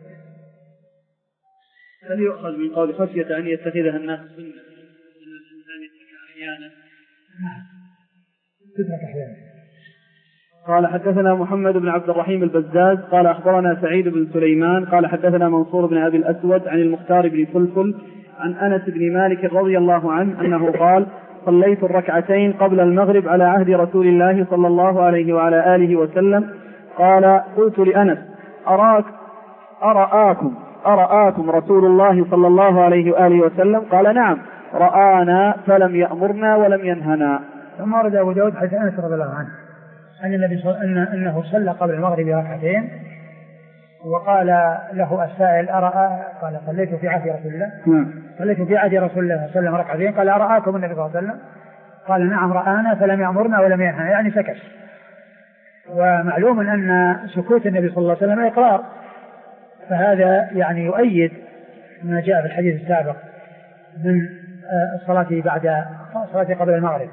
هل يؤخذ من قول خشية أن يتخذها الناس سنة أن الإنسان يترك أحيانا؟ نعم تترك أحيانا. قال حدثنا محمد بن عبد الرحيم البزاز قال أخبرنا سعيد بن سليمان قال حدثنا منصور بن أبي الأسود عن المختار بن فلفل عن أنس بن مالك رضي الله عنه أنه قال: صليت الركعتين قبل المغرب على عهد رسول الله صلى الله عليه وعلى آله وسلم. قال: قلت لأنس: أراك أرآكم أرآكم رسول الله صلى الله عليه وآله وسلم؟ قال: نعم رآنا فلم يأمرنا ولم ينهنا. ثم ورد أبو داود حديث أنس رضي الله عنه أن النبي صلى أن أنه صلى قبل المغرب ركعتين، وقال له السائل: أرى؟ قال: صليت في عهد رسول الله صليت في عهد رسول الله صلى الله عليه وسلم ركعتين. قال: أرآكم النبي صلى الله عليه وسلم؟ قال: نعم رآنا فلم يأمرنا ولم ينهنا، يعني سكت. ومعلوم أن سكوت النبي صلى الله عليه وسلم إقرار، فهذا يعني يؤيد ما جاء في الحديث السابق من الصلاة بعد الصلاة قبل المغرب.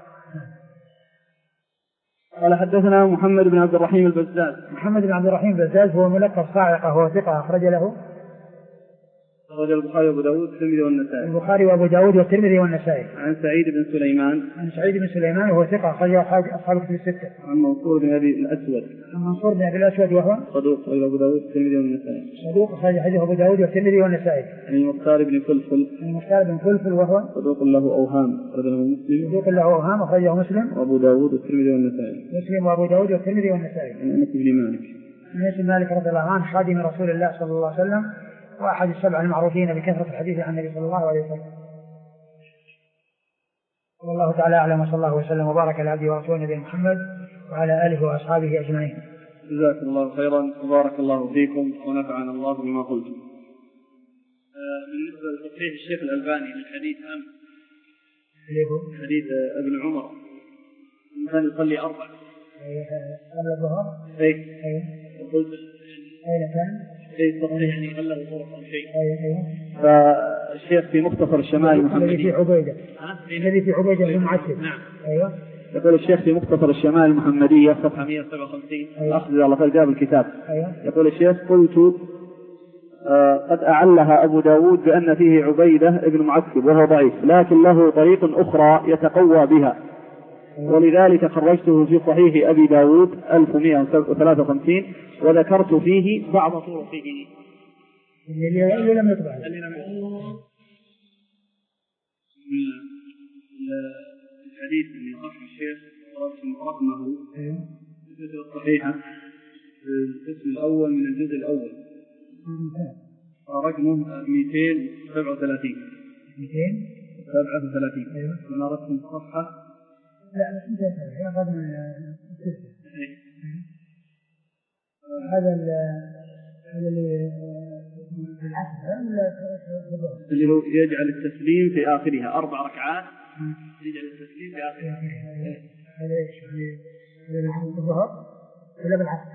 قال حدثنا محمد بن عبد الرحيم البزاز. محمد بن عبد الرحيم البزاز هو ملقب صاعقة، هو ثقة أخرج له أخرج البخاري وأبو داود والترمذي والنسائي. البخاري وأبو داود والترمذي والنسائي. عن سعيد بن سليمان. عن سعيد بن سليمان وهو ثقة أخرج أصحاب الكتب الستة. عن منصور بن أبي الأسود. عن منصور بن أبي الأسود وهو صدوق أخرج أبو داود والترمذي والنسائي. صدوق أخرج حديث أبو داود والترمذي والنسائي. عن المختار بن فلفل. عن المختار بن فلفل وهو صدوق له أوهام أخرجه مسلم. صدوق له أوهام أخرجه مسلم. وأبو داود والترمذي والنسائي. مسلم وأبو داود والترمذي والنسائي. عن أنس بن مالك. عن أنس بن مالك رضي الله عنه خادم رسول الله صلى الله عليه وسلم وأحد السبع المعروفين بكثرة الحديث عن النبي صلى الله عليه وسلم. والله تعالى أعلم وصلى الله وسلم وبارك على عبده ورسوله نبينا محمد وعلى آله وأصحابه أجمعين. جزاكم الله خيرا وبارك الله فيكم ونفعنا الله بما قلتم. بالنسبة لتصحيح الشيخ الألباني للحديث أم حديث ابن عمر كان يصلي أربع قبل الظهر. أي أي قلت أين كان؟ أي تصحيح يعني غلب طرق أو شيء. أي أي فالشيخ في مختصر الشمائل المحمدية الذي في عبيدة الذي في عبيدة بن معتب. نعم. أيوه. يقول الشيخ في مختصر الشمائل المحمدية صفحة مئة وسبعة وخمسين. أخذ الله خير جاب الكتاب. أيوه. يقول الشيخ قلت آه قد أعلها أبو داود بأن فيه عبيدة ابن معتب وهو ضعيف لكن له طريق أخرى يتقوى بها ولذلك خرجته في صحيح أبي داود ألف ومئة وثلاثة وخمسين وذكرت فيه بعض طرقه اللي لم يطبع الحديث اللي صح الشيخ رقمه الجزء الصحيحة القسم الأول من الجزء الأول رقمه مئتين وسبعة وثلاثين مئتين وسبعة وثلاثين كما رقم الصفحة. لا بس انت هذا من هذا هذا اللي اللي هو يجعل التسليم في آخرها أربع ركعات يجعل التسليم في آخرها. هذا ايش هذا الظهر ولا بالعكس؟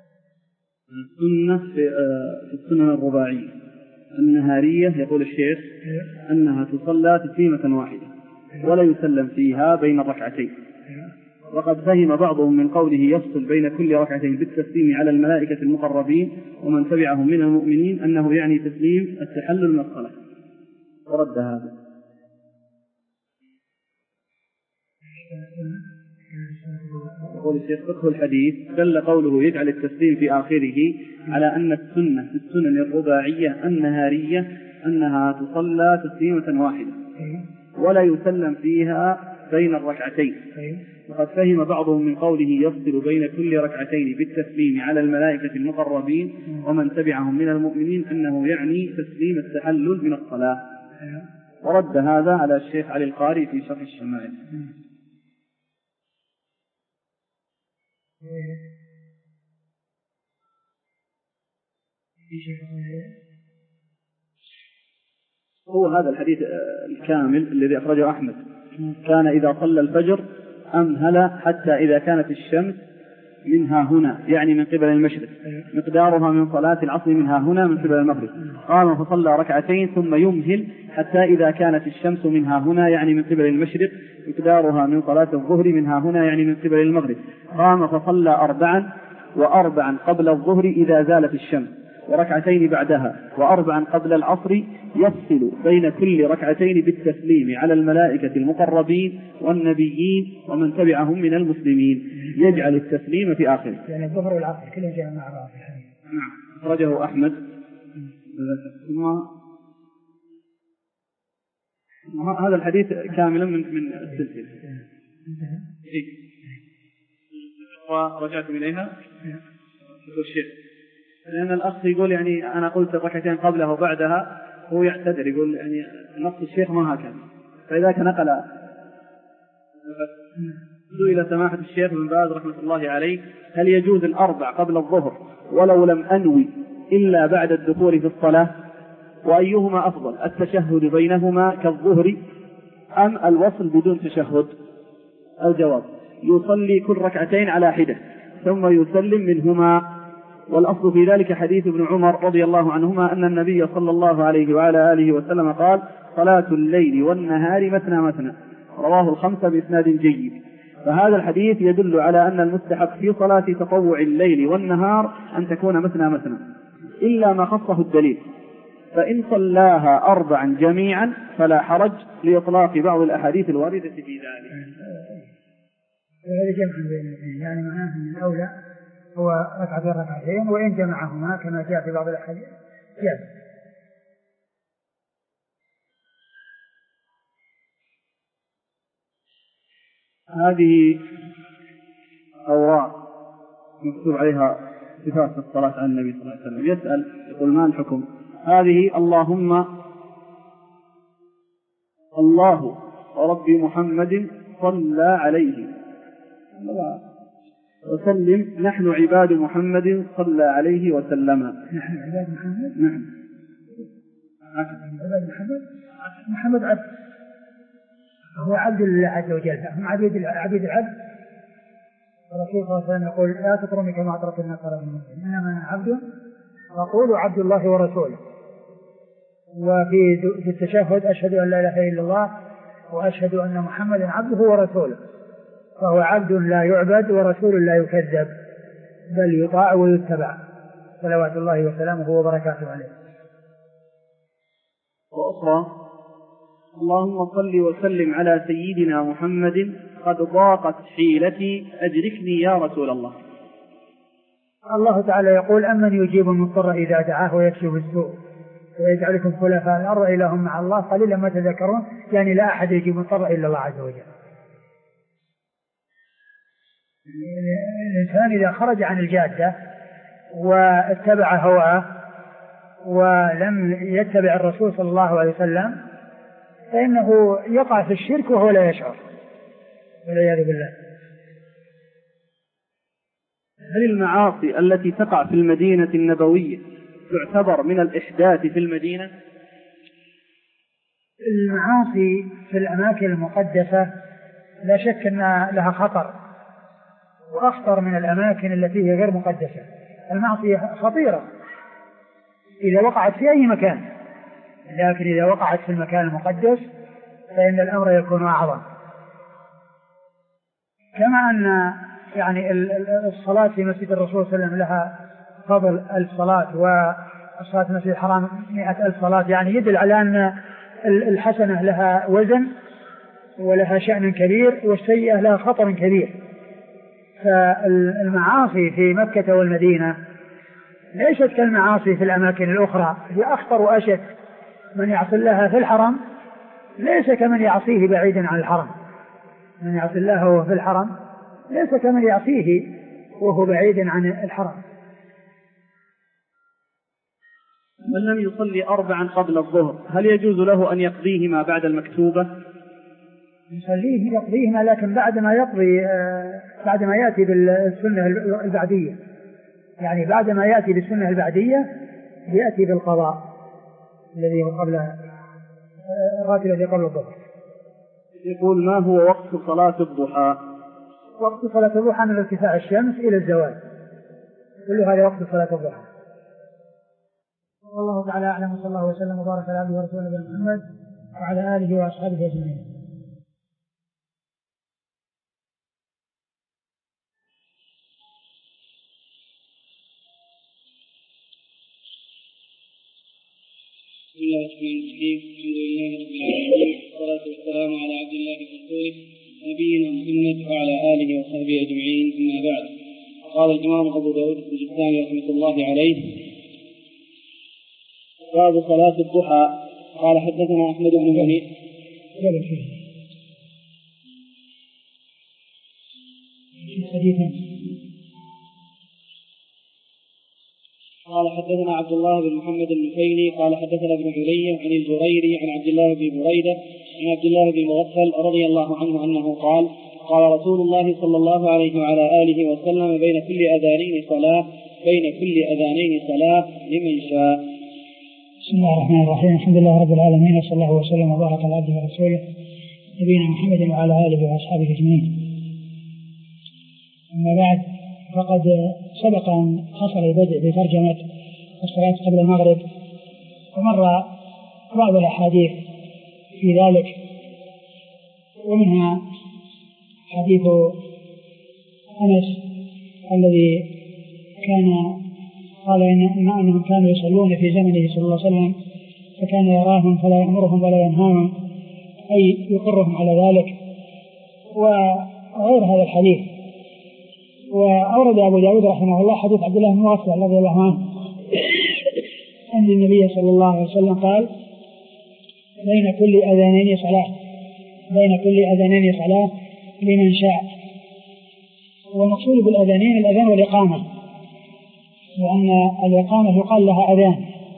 السنة في السنة الرباعية النهارية يقول الشيخ أنها تصلى تسليمة واحدة ولا يسلم فيها بين الركعتين. وقد فهم بعضهم من قوله يفصل بين كل ركعتين بالتسليم على الملائكة المقربين ومن تبعهم من المؤمنين أنه يعني تسليم التحلل من الصلاة ورد هذا. يقول الشيخ فقه الحديث دل قوله يجعل التسليم في آخره على أن السنة في السنن الرباعية النهارية أنها تصلى تسليمة واحدة ولا يسلم فيها بين الركعتين. وقد فهم بعضهم من قوله يفصل بين كل ركعتين بالتسليم على الملائكة المقربين ومن تبعهم من المؤمنين أنه يعني تسليم التحلل من الصلاة ورد هذا على الشيخ علي القاري في شرح الشمائل. هو هذا الحديث الكامل الذي أخرجه أحمد كان إذا صلى الفجر أمهل حتى إذا كانت الشمس منها هنا يعني من قبل المشرق مقدارها من صلاة العصر منها هنا من قبل المغرب قام فصلى ركعتين ثم يمهل حتى إذا كانت الشمس منها هنا يعني من قبل المشرق مقدارها من صلاة الظهر منها هنا يعني من قبل المغرب قام فصلى أربعا وأربعا قبل الظهر إذا زالت الشمس وركعتين بعدها وأربعا قبل العصر يفصل بين كل ركعتين بالتسليم على الملائكة المقربين والنبيين ومن تبعهم من المسلمين يجعل التسليم في آخره. يعني الظهر والعصر كلهم جاء مع بعض. نعم أخرجه أحمد. هذا الحديث كاملا من من السلسلة. ورجعتم إليها الشيخ لأن الأخ يقول يعني أنا قلت ركعتين قبلها وبعدها هو يعتذر يقول يعني نص الشيخ ما هكذا فإذا كان نقل سئل سماحة الشيخ بن باز رحمة الله عليه هل يجوز الأربع قبل الظهر ولو لم أنوي إلا بعد الدخول في الصلاة وأيهما أفضل التشهد بينهما كالظهر أم الوصل بدون تشهد؟ الجواب يصلي كل ركعتين على حدة ثم يسلم منهما والأصل في ذلك حديث ابن عمر رضي الله عنهما أن النبي صلى الله عليه وعلى آله وسلم قال صلاة الليل والنهار مثنى مثنى رواه الخمسة بإسناد جيد. فهذا الحديث يدل على أن المستحب في صلاة تطوع الليل والنهار أن تكون مثنى مثنى إلا ما خصه الدليل فإن صلاها أربعا جميعا فلا حرج لإطلاق بعض الأحاديث الواردة في ذلك. هذا جمع بين الاثنين، يعني معناه أن الأولى هو ركعتين ركعتين، وإن جمعهما كما جاء في بعض الأحاديث جاء. هذه أوراق مكتوب عليها صفات الصلاة على النبي صلى الله عليه وسلم. يسأل يقول ما الحكم؟ هذه اللهم الله ورب محمد صلى عليه وسلم نحن عباد محمد صلى عليه وسلم. نحن عباد محمد؟ نعم عباد محمد. محمد عبد، هو عبد الله عز وجل، هم عبيد عبيد العبد. الرسول صلى الله عليه وسلم يقول لا تطرني كما أطرت النصارى من المسلمين، إنما أنا عبد فقولوا عبد الله ورسوله. وفي التشهد أشهد أن لا إله إلا الله وأشهد أن محمدا عبده ورسوله، فهو عبد لا يعبد ورسول لا يكذب بل يطاع ويتبع صلوات الله وسلامه وبركاته عليه. وأخرى اللهم صل وسلم على سيدنا محمد قد ضاقت حيلتي أدركني يا رسول الله. الله تعالى يقول أمن يجيب المضطر إذا دعاه ويكشف السوء ويجعلكم خلفاء الأرض إله مع الله قليلا ما تذكرون، يعني لا أحد يجيب المضطر إلا الله عز وجل. الإنسان إذا خرج عن الجادة واتبع هواه ولم يتبع الرسول صلى الله عليه وسلم فإنه يقع في الشرك وهو لا يشعر والعياذ بالله. هل المعاصي التي تقع في المدينة النبوية تعتبر من الإحداث في المدينة؟ المعاصي في الأماكن المقدسة لا شك أن لها خطر، وأخطر من الأماكن التي هي غير مقدسة. المعصية خطيرة إذا وقعت في أي مكان، لكن إذا وقعت في المكان المقدس فإن الأمر يكون أعظم. كما أن يعني الصلاة في مسجد الرسول صلى الله عليه وسلم لها فضل ألف صلاة، والصلاة في مسجد الحرام مئة ألف صلاة، يعني يدل على أن الحسنة لها وزن ولها شأن كبير والسيئة لها خطر كبير. فالمعاصي في مكة والمدينة ليست كالمعاصي في الأماكن الأخرى، هي أخطر وأشد. من يعصي الله في الحرم ليس كمن يعصيه بعيدا عن الحرم، من يعصي الله وهو في الحرم ليس كمن يعصيه وهو بعيدا عن الحرم. من لم يصلي أربعا قبل الظهر هل يجوز له أن يقضيهما بعد المكتوبة؟ يصليه يقضيهما، لكن بعد ما يقضي بعد ما يأتي بالسنة البعدية، يعني بعد ما يأتي بالسنة البعدية يأتي بالقضاء الذي هو قبل الراتب الذي قبل الظهر. يقول ما هو وقت صلاة الضحى؟ وقت صلاة الضحى من ارتفاع الشمس إلى الزوال، كل هذا وقت صلاة الضحى. والله تعالى أعلم، صلى الله وسلم وبارك على عبده ورسوله محمد وعلى آله وأصحابه أجمعين. بسم الله الرحمن الرحيم. الحمد لله رب العالمين، والصلاة والسلام على عبد الله ورسوله نبينا محمد وعلى آله وصحبه أجمعين، أما بعد. قال الإمام أبو داود السجستاني رحمة الله عليه: باب صلاة الضحى. قال حدثنا أحمد بن حنيف قال حدثنا عبد الله بن محمد النفيلي قال حدثنا ابن علي عن الجريري عن عبد الله بن بريدة عن عبد الله بن مغفل رضي الله عنه أنه قال: قال رسول الله صلى الله عليه وعلى آله وسلم: بين كل أذانين صلاة بين كل أذانين صلاة لمن شاء. بسم الله الرحمن الرحيم. الحمد لله رب العالمين، وصلى الله وسلم وبارك على عبده ورسوله نبينا محمد وعلى آله وأصحابه أجمعين. أما بعد، فقد سبق أن حصل البدء بترجمة الصلاة قبل المغرب، ومر بعض الأحاديث في ذلك، ومنها حديث أنس الذي كان قال إن أنهم كانوا يصلون في زمنه صلى الله عليه وسلم فكان يراهم فلا يأمرهم ولا ينهاهم، أي يقرهم على ذلك، وغير هذا الحديث. وأورد أبو داود رحمه الله حديث عبد الله بن مغفل رضي الله عنه أن النبي صلى الله عليه وسلم قال: بين كل أذانين صلاة بين كل أذانين صلاة لمن شاء. والمقصود بالأذانين الأذان والإقامة، لأن الإقامة يقال لها أذان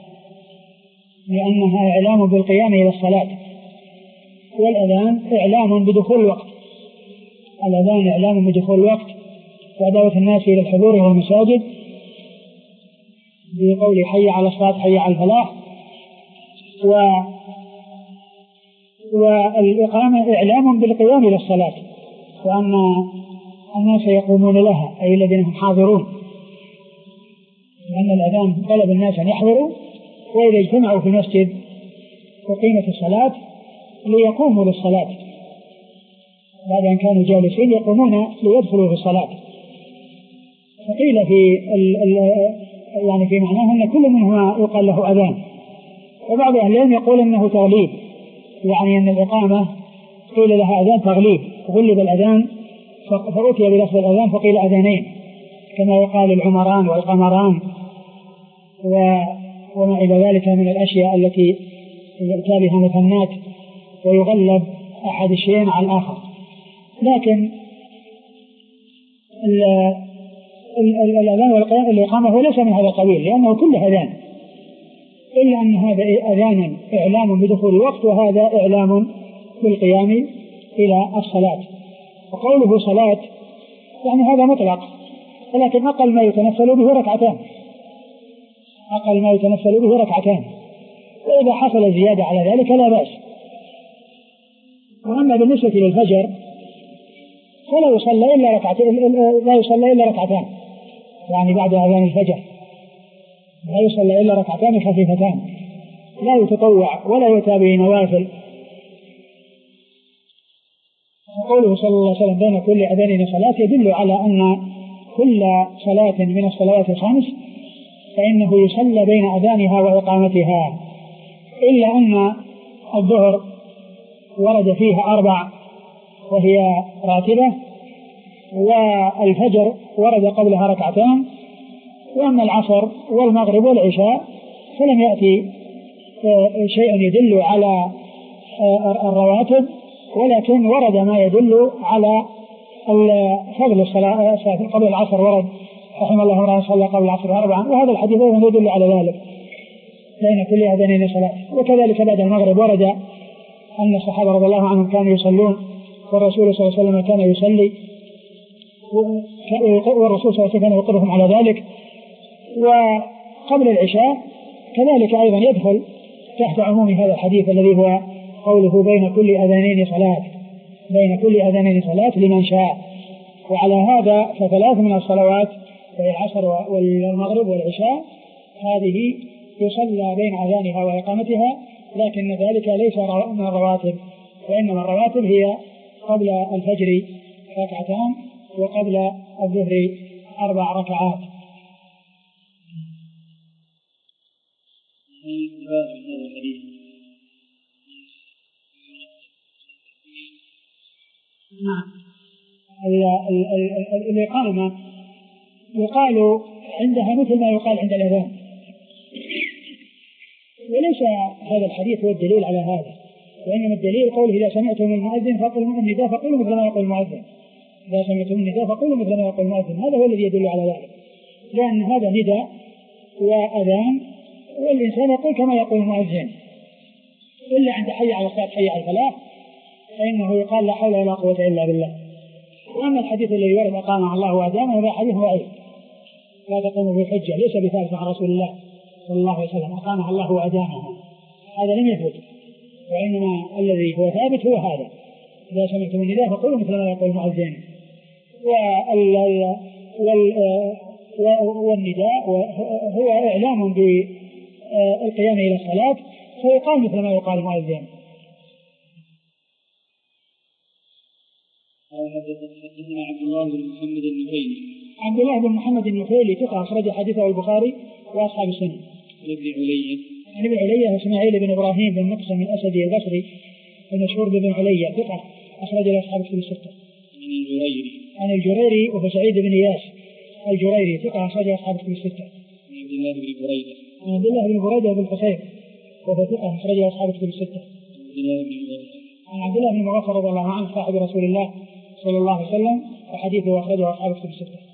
لأنها إعلام بالقيام إلى الصلاة، والأذان إعلام بدخول الوقت. الأذان إعلام بدخول الوقت ودعوة الناس إلى الحضور إلى المساجد بقول حي على الصلاة حي على الفلاح. و والإقامة إعلام بالقيام إلى الصلاة، وأن الناس يقومون لها، أي الذين هم حاضرون، لأن الأذان طلب الناس أن يحضروا، وإذا اجتمعوا في المسجد وقيمة الصلاة ليقوموا للصلاة بعد أن كانوا جالسين يقومون ليدخلوا في الصلاة. فقيل في ال ال يعني في معناه أن كل منهما يقال له أذان. وبعض أهل العلم يقول أنه تغليب، يعني أن الإقامة قيل لها أذان تغليب، غلب الأذان فأتي بلفظ الأذان فقيل أذانين، كما يقال العمران والقمران وما إلى ذلك من الأشياء التي يؤتى بها مثنات ويغلب أحد الشيئين على الآخر. لكن الأذان والإقامة هو ليس من هذا القبيل، لأنه كله أذان، إلا أن هذا أذان إعلام بدخول الوقت، وهذا إعلام بالقيام إلى الصلاة. وقوله صلاة يعني هذا مطلق، ولكن أقل ما يتنفل به ركعتان أقل ما يتنفل به ركعتان وإذا حصل زيادة على ذلك لا بأس. وأما بالنسبة للفجر فلا يصلى إلا ركعتين لا يصلى إلا ركعتان يعني بعد أذان الفجر لا يصلى إلا ركعتان خفيفتان، لا يتطوع ولا يؤتى به نوافل. وقوله صلى الله عليه وسلم بين كل أذانين صلاة يدل على أن كل صلاة من الصلوات الخمس فإنه يصلى بين أذانها وإقامتها، إلا أن الظهر ورد فيها أربع وهي راتبة، والفجر ورد قبلها ركعتان، وأما العصر والمغرب والعشاء فلم يأتي شيء يدل على الرواتب، ولكن ورد ما يدل على فضل الصلاة قبل العصر. ورد رحمه الله امرأة صلى قبل العصر أربعا، وهذا الحديث يدل على ذلك بين كل أذانين صلاة. وكذلك بعد المغرب ورد أن الصحابة رضي الله عنهم كانوا يصلون، والرسول صلى الله عليه وسلم كان يصلي، والرسول صلى الله عليه وسلم كان يقرهم على ذلك. وقبل العشاء كذلك أيضا يدخل تحت عموم هذا الحديث الذي هو قوله بين كل أذانين صلاة بين كل أذانين صلاة لمن شاء. وعلى هذا فثلاث من الصلوات وهي العصر والمغرب والعشاء هذه يصلى بين أذانها وإقامتها، لكن ذلك ليس من الرواتب، وإنما الرواتب هي قبل الفجر ركعتان وقبل الظهر أربع ركعات. نعم. الإقامة يقال عندها مثل ما يقال عند الأذان، وليس هذا الحديث هو الدليل على هذا، وإنما الدليل قوله إذا سمعتم المؤذن فقولوا النداء فقولوا مثل ما يقول المؤذن إذا سمعتم النداء فقولوا مثل ما يقول المؤذن. هذا هو الذي يدل على ذلك، لأن هذا نداء وأذان، والإنسان يقول كما يقول المؤذن، إلا عند حي على الصلاة حي على الفلاح فإنه يقال لا حول ولا قوة إلا بالله. وأما الحديث الذي ورد أقامه الله وأدامه هذا حديث ضعيف لا تقوم بالحجة، ليس بثابت عن رسول الله صلى الله عليه وسلم أقامه الله وأدامه، هذا لم يثبت، وإنما الذي هو ثابت هو هذا إذا سمعتم النداء فقولوا مثل ما يقول المؤذن. والنداء هو إعلام بالقيام إلى الصلاة فيقال مثل ما يقال المؤذن. حدثنا عبد الله بن محمد النفيلي عبد الله بن محمد النفيلي ثقة أخرج حديثه البخاري وأصحاب السنن. عن ابن علي عن ابن علية إسماعيل بن إبراهيم بن مقسم الأسدي البصري المشهور بابن علية ثقة أخرج له أصحاب الكتب الستة. عن الجريري عن الجريري وهو سعيد بن إياس الجريري ثقة أخرج له أصحاب الكتب الستة. عن عبد الله بن بريدة عن عبد الله بن بريدة بن الحصيب وهو ثقة أخرج له أصحاب الكتب الستة. عن عبد الله بن مغفر رضي الله عنه صاحب رسول الله صلى الله عليه وسلم وحديثه أخرجه أصحاب الكتب الستة.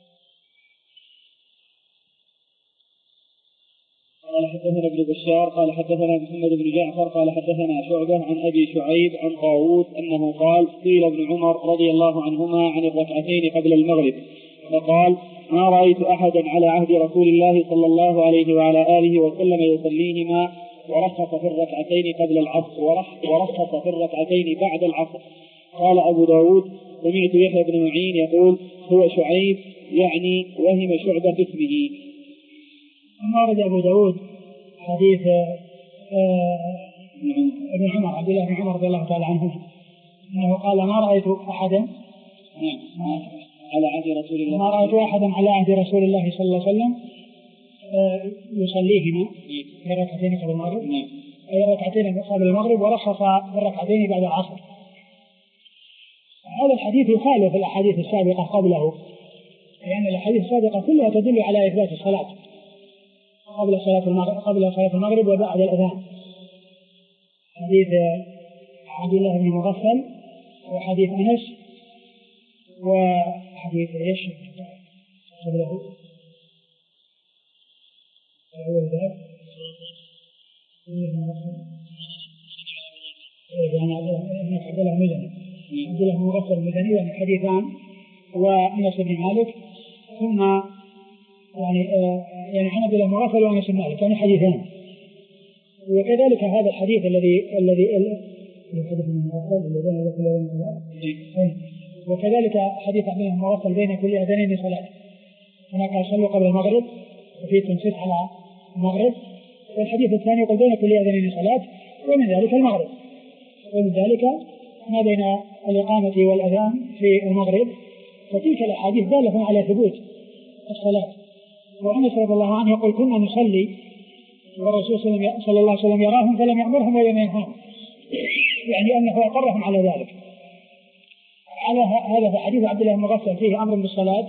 قال حدثنا ابن بشار قال حدثنا محمد بن جعفر قال حدثنا شعبة عن أبي شعيب عن طاووس أنه قال قيل ابن عمر رضي الله عنهما عن الركعتين قبل المغرب فقال ما رأيت أحدا على عهد رسول الله صلى الله عليه وعلى آله وسلم يصليهما ورخص في الركعتين قبل العصر ورخص في الركعتين بعد العصر. قال أبو داود سمعت يحيى بن معين يقول هو شعيب يعني وهم شعبة اسمه. ورد أبو داود حديث ابن عمر عبد الله بن عمر رضي الله تعالى عنه أنه قال ما رأيت أحدا على عهد رسول الله ما رأيت أحدا على عهد رسول الله صلى الله عليه وسلم يصليهما في ركعتين قبل المغرب أي ركعتين قبل المغرب ورخص بالركعتين بعد العصر. هذا الحديث يخالف الأحاديث السابقة قبله لأن الأحاديث السابقة كلها تدل على إثبات الصلاة قبل صلاة المغرب قبل صلاة المغرب وبعد الأذان. حديث عبد الله بن مغفل وحديث أنس وحديث ايش قبله أول باب يعني عبد الله المزني عبد الله بن مغفل المزني يعني حديثان وأنس بن مالك ثم يعني آه يعني عن عبد الله بن مغفل وأنس بن مالك يعني حديثان. وكذلك هذا الحديث الذي الذي الحديث بن مغفل الذي وكذلك حديث عبد الله بن مغفل بين كل أذانين صلاة هناك صلوا قبل المغرب وفي تنصيص على المغرب والحديث الثاني يقول بين كل أذانين صلاة ومن ذلك المغرب ومن ذلك ما بين الإقامة والأذان في المغرب. فتلك الأحاديث دالة على ثبوت الصلاة. وأنس رضي الله عنه يقول كنا نصلي والرسول صلى الله عليه وسلم يراهم فلم يأمرهم ولم ينهاهم يعني أنه أقرهم على ذلك. على هذا في حديث عبد الله بن مغفل فيه أمر بالصلاة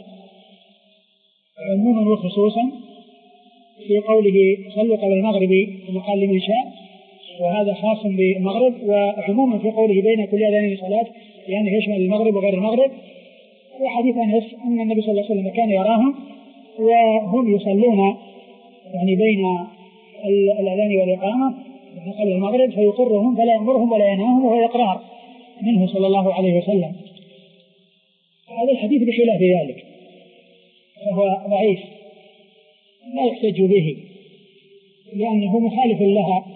عموما وخصوصا في قوله صلوا قبل المغرب وقال لمن شاء وهذا خاص بالمغرب وعموما في قوله بين كل أذانين صلاة يعني يشمل المغرب وغير المغرب. وحديث أنس أن النبي صلى الله عليه وسلم كان يراهم وهم يصلون يعني بين الأذان والإقامة قبل المغرب فيقرهم فلا يأمرهم ولا ينهاهم وهو إقرار منه صلى الله عليه وسلم. هذا الحديث بخلاف ذلك فهو ضعيف لا يحتج به لأنه مخالف لها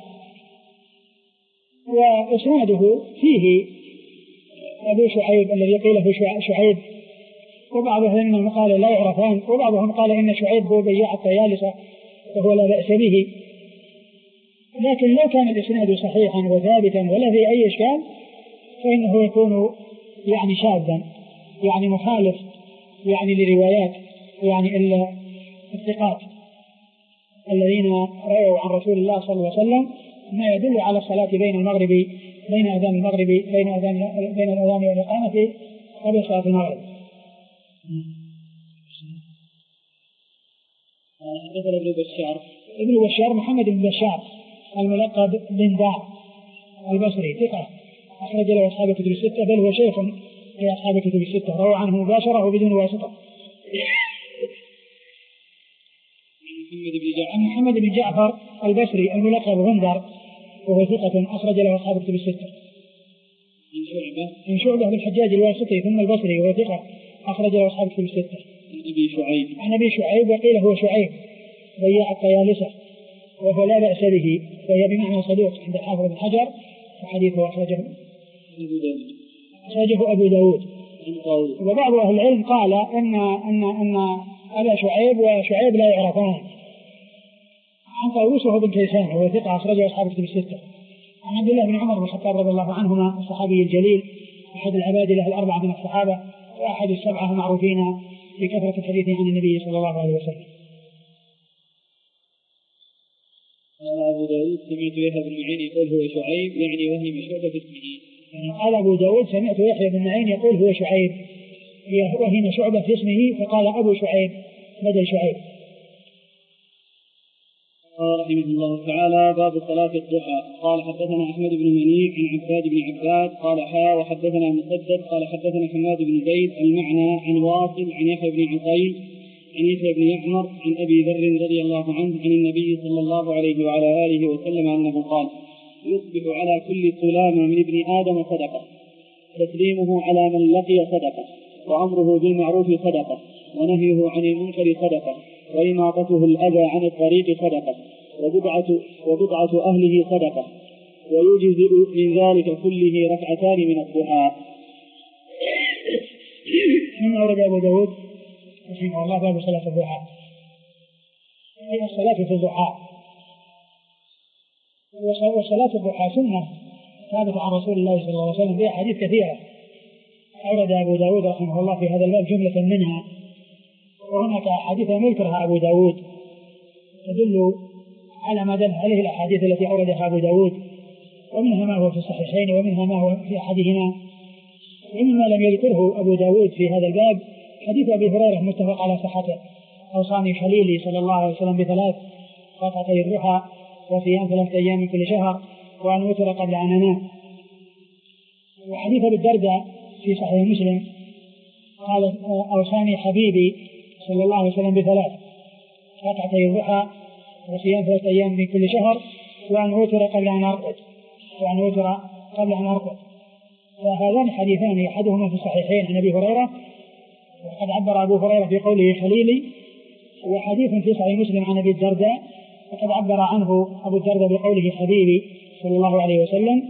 وإسناده فيه أبو شعيب الذي قيل شعيب وبعضهم قال لا يعرفان وبعضهم قال إن شعيب هو بياع الطيالسة وهو لا بأس به. لكن لو كان الإسناد صحيحا وثابتا ولا في أي إشكال فإنه يكون يعني شاذا يعني مخالف يعني لروايات يعني إلا الثقات الذين رووا عن رسول الله صلى الله عليه وسلم ما يدل على الصلاة بين المغرب بين أذان المغرب بين أذان بين الأذان والإقامة قبل صلاة المغرب. حدثنا ابن بشار ابن بشار محمد بن بشار الملقب بن دار البصري ثقة أخرج له أصحاب الكتب الستة بل هو شيخ في أصحاب الكتب الستة روى عنه مباشرة وبدون واسطة. عن محمد بن جعفر البصري الملقب غندر وهو ثقة أخرج له أصحاب الكتب الستة. عن شعبة عن شعبة بن الحجاج الواسطي ثم البصري وهو ثقة أخرج له أصحاب الكتب الستة. عن أبي شعيب عن أبي شعيب وقيل هو شعيب بياع الطيالسة وهو لا بأس به وهي بمعنى صدوق عند الحافظ بن حجر وحديثه أخرجه أخرجه أبو داود. وبعض أهل العلم قال إن أن أن أبا شعيب وشعيب لا يعرفان. عن طاووس وهو بن كيسان وهو ثقة أخرجه أصحاب الكتب الستة. عن عبد الله بن عمر بن الخطاب رضي الله عنهما الصحابي الجليل أحد العباد له الأربعة من الصحابة وأحد السبعة المعروفين بكثرة الحديث عن النبي صلى الله عليه وسلم. قال أبو داود سمعت يحيى بن معين يقول هو شعيب يعني وهم شعبة اسمه. يعني قال أبو داود سمعت يحيى بن معين يقول هو شعيب وهم شعبة في اسمه فقال أبو شعيب بدل شعيب. قال رحمه الله تعالى باب صلاة الضحى. قال حدثنا أحمد بن منيع عن عباد بن عباد قال حا وحدثنا مسدد قال حدثنا حماد بن زيد المعنى عن واصل عن يحيى بن عقيل عن يحيى بن يعمر عن أبي ذر رضي الله عنه عن النبي صلى الله عليه وعلى آله وسلم أنه قال يصبح على كل سلامة من ابن آدم صدقة تسليمه على من لقي صدقة وأمره بالمعروف صدقة ونهيه عن المنكر صدقة وإماطته الأذى عن الطريق صدقة وبضعة, وبضعة أهله صدقة ويجزئ من ذلك كله ركعتان من الضحى. من أورد أبو داود رحمه الله باب صلاة الضحى. أي الصلاة في الضحى. وصلاة الضحى سنة ثابتة عن رسول الله صلى الله عليه وسلم بها حديث كثيرة أورد أبو داود رحمه الله في هذا الباب جملة منها، وهناك أحاديث لم يذكرها أبو داود تدل على ما دل عليه الأحاديث التي أوردها أبو داود، ومنها ما هو في الصحيحين ومنها ما هو في أحدهما، ومما لم يذكره أبو داود في هذا الباب حديث أبي هريرة متفق على صحته أوصاني خليلي صلى الله عليه وسلم بثلاث ركعتي الضحى وصيام ثلاثة أيام من كل شهر وأن أوتر قبل أن أنام. وحديث أبي الدرداء في صحيح مسلم قال أوصاني حبيبي صلى الله عليه وسلم بثلاث ركعتي الضحى وصيام ثلاثة أيام من كل شهر وأن أوتر قبل أن أرقد وأن أوتر قبل أن أرقد. فهذان حديثان أحدهما في الصحيحين عن أبي هريرة وقد عبر أبو هريرة بقوله خليلي، وحديث في صحيح مسلم عن أبي الدرداء وقد عبر عنه أبو الدرداء بقوله حبيبي صلى الله عليه وسلم،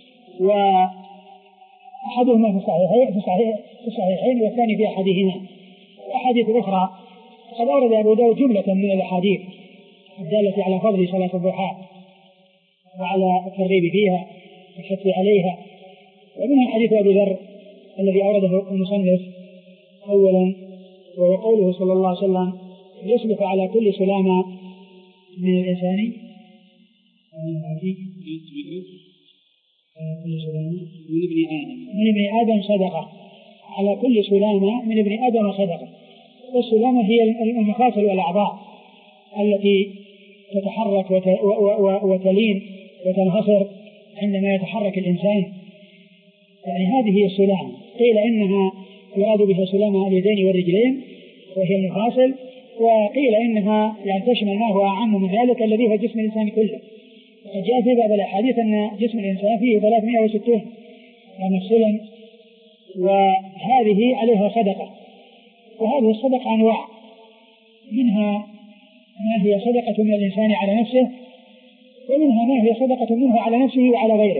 وأحدهما في الصحيحين في الصحيح في الصحيحين والثاني في أحدهما. وأحاديث أخرى قد أورد أبو داود جملة من الأحاديث الدالة على فضل صلاة الضحى وعلى الترغيب فيها والحث عليها، ومنها حديث أبي ذر الذي أورده المصنف أولا وهو قوله صلى الله عليه وسلم يصبح على كل سلامة من الإنسان كل سلامة من ابن آدم من ابن آدم صدقة على كل سلامة من ابن آدم صدقة. والسلامة هي المفاصل والأعضاء التي تتحرك وتلين وتنحصر عندما يتحرك الإنسان، يعني هذه هي السلامة. قيل إنها يراد بها سلامة اليدين والرجلين وهي المفاصل، وقيل إنها يعني تشمل ما هو أعم من ذلك الذي هو جسم الإنسان كله. وقد جاء في بعض الأحاديث أن جسم الإنسان فيه ثلاثمائة وستين مفصلا، وهذه عليها صدقة. وهذه الصدقة أنواع، منها ما هي صدقة من الإنسان على نفسه، ومنها ما هي صدقة منه على نفسه وعلى غيره.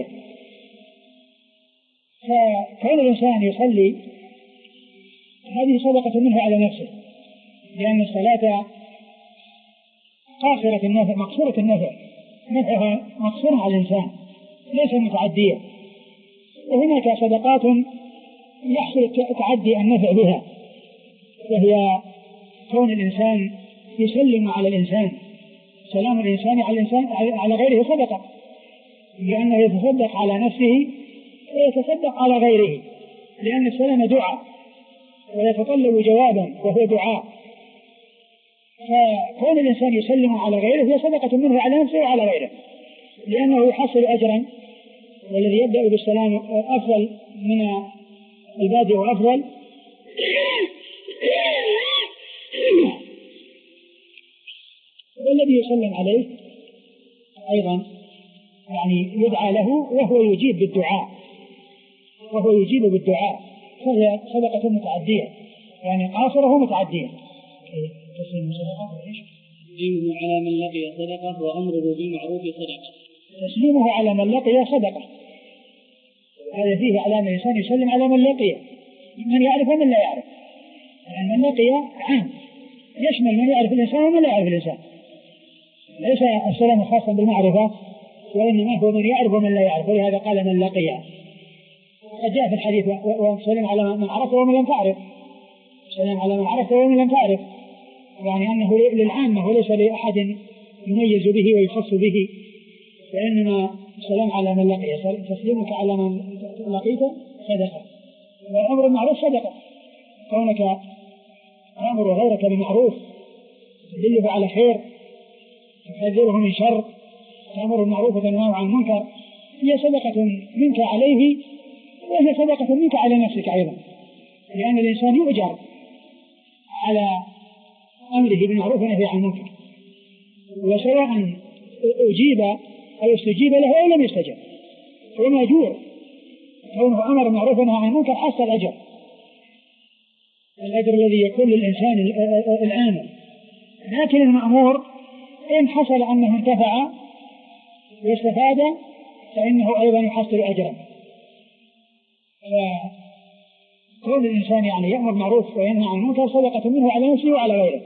فكون الإنسان يصلي هذه صدقة منه على نفسه، لأن الصلاة قاصرة النفع مقصورة النفع، نفعها مقصورة على الإنسان ليس متعدية. وهناك صدقات يحصل تعدي النفع بها، وهي كون الإنسان يسلم على الإنسان، سلام الإنسان على الإنسان على غيره صدقة، لأنه يتصدق على نفسه ويتصدق على غيره، لأن السلام دعاء ويتطلب جوابا وهو دعاء. فكون الإنسان يسلم على غيره هي صدقة منه على نفسه وعلى غيره، لأنه يحصل أجرا، والذي يبدأ بالسلام أفضل من البادئ وأفضل. والذي يسلم عليه أيضا يعني يدعى له وهو يجيب بالدعاء وهو يجيب بالدعاء فهي صدقة متعدية، يعني قاصرة ومتعدية. تسليمه صدقة وإيش؟ تسليمه على من لقي صدقة وأمره بالمعروف صدقة. تسليمه على من لقي صدقة، هذا فيه على أن الإنسان يسلم على من لقي، من يعرف ومن لا يعرف. يعني من لقي عام يشمل من يعرف الإنسان ومن لا يعرف الإنسان، ليس السلام خاصا بالمعرفة، وإنما هو من يعرف ومن لا يعرف. ولهذا قال من لقي. قد جاء في الحديث وسلم على من عرف ومن لم تعرف، سلم على من عرف ومن لم تعرف، يعني أنه للعامة وليس لأحد يميز به ويخص به، فإنما السلام على من لقي، تسليمك على من لقيته صدقة، والأمر بالمعروف صدقة، كونك تأمر غيرك بالمعروف تدله على خير، تحذره من شر، تأمر بالمعروف وتنهاه عن المنكر، هي صدقة منك عليه، وهي صدقة منك على نفسك أيضا، لأن الإنسان يؤجر على أمره بالمعروف ونهي عن المنكر، وسواء أجيب أو استجيب له أو لم يستجب، فهو مأجور، كونه أمر بالمعروف ونهى عن المنكر حصل الأجر، الأجر الذي يكون للإنسان الآمر. لكن المأمور إن حصل أنه انتفع واستفاد فإنه أيضا يحصل أجرا. فكل الإنسان يعني يأمر بالمعروف وينهى عن المنكر صدقة منه على نفسه وعلى غيره.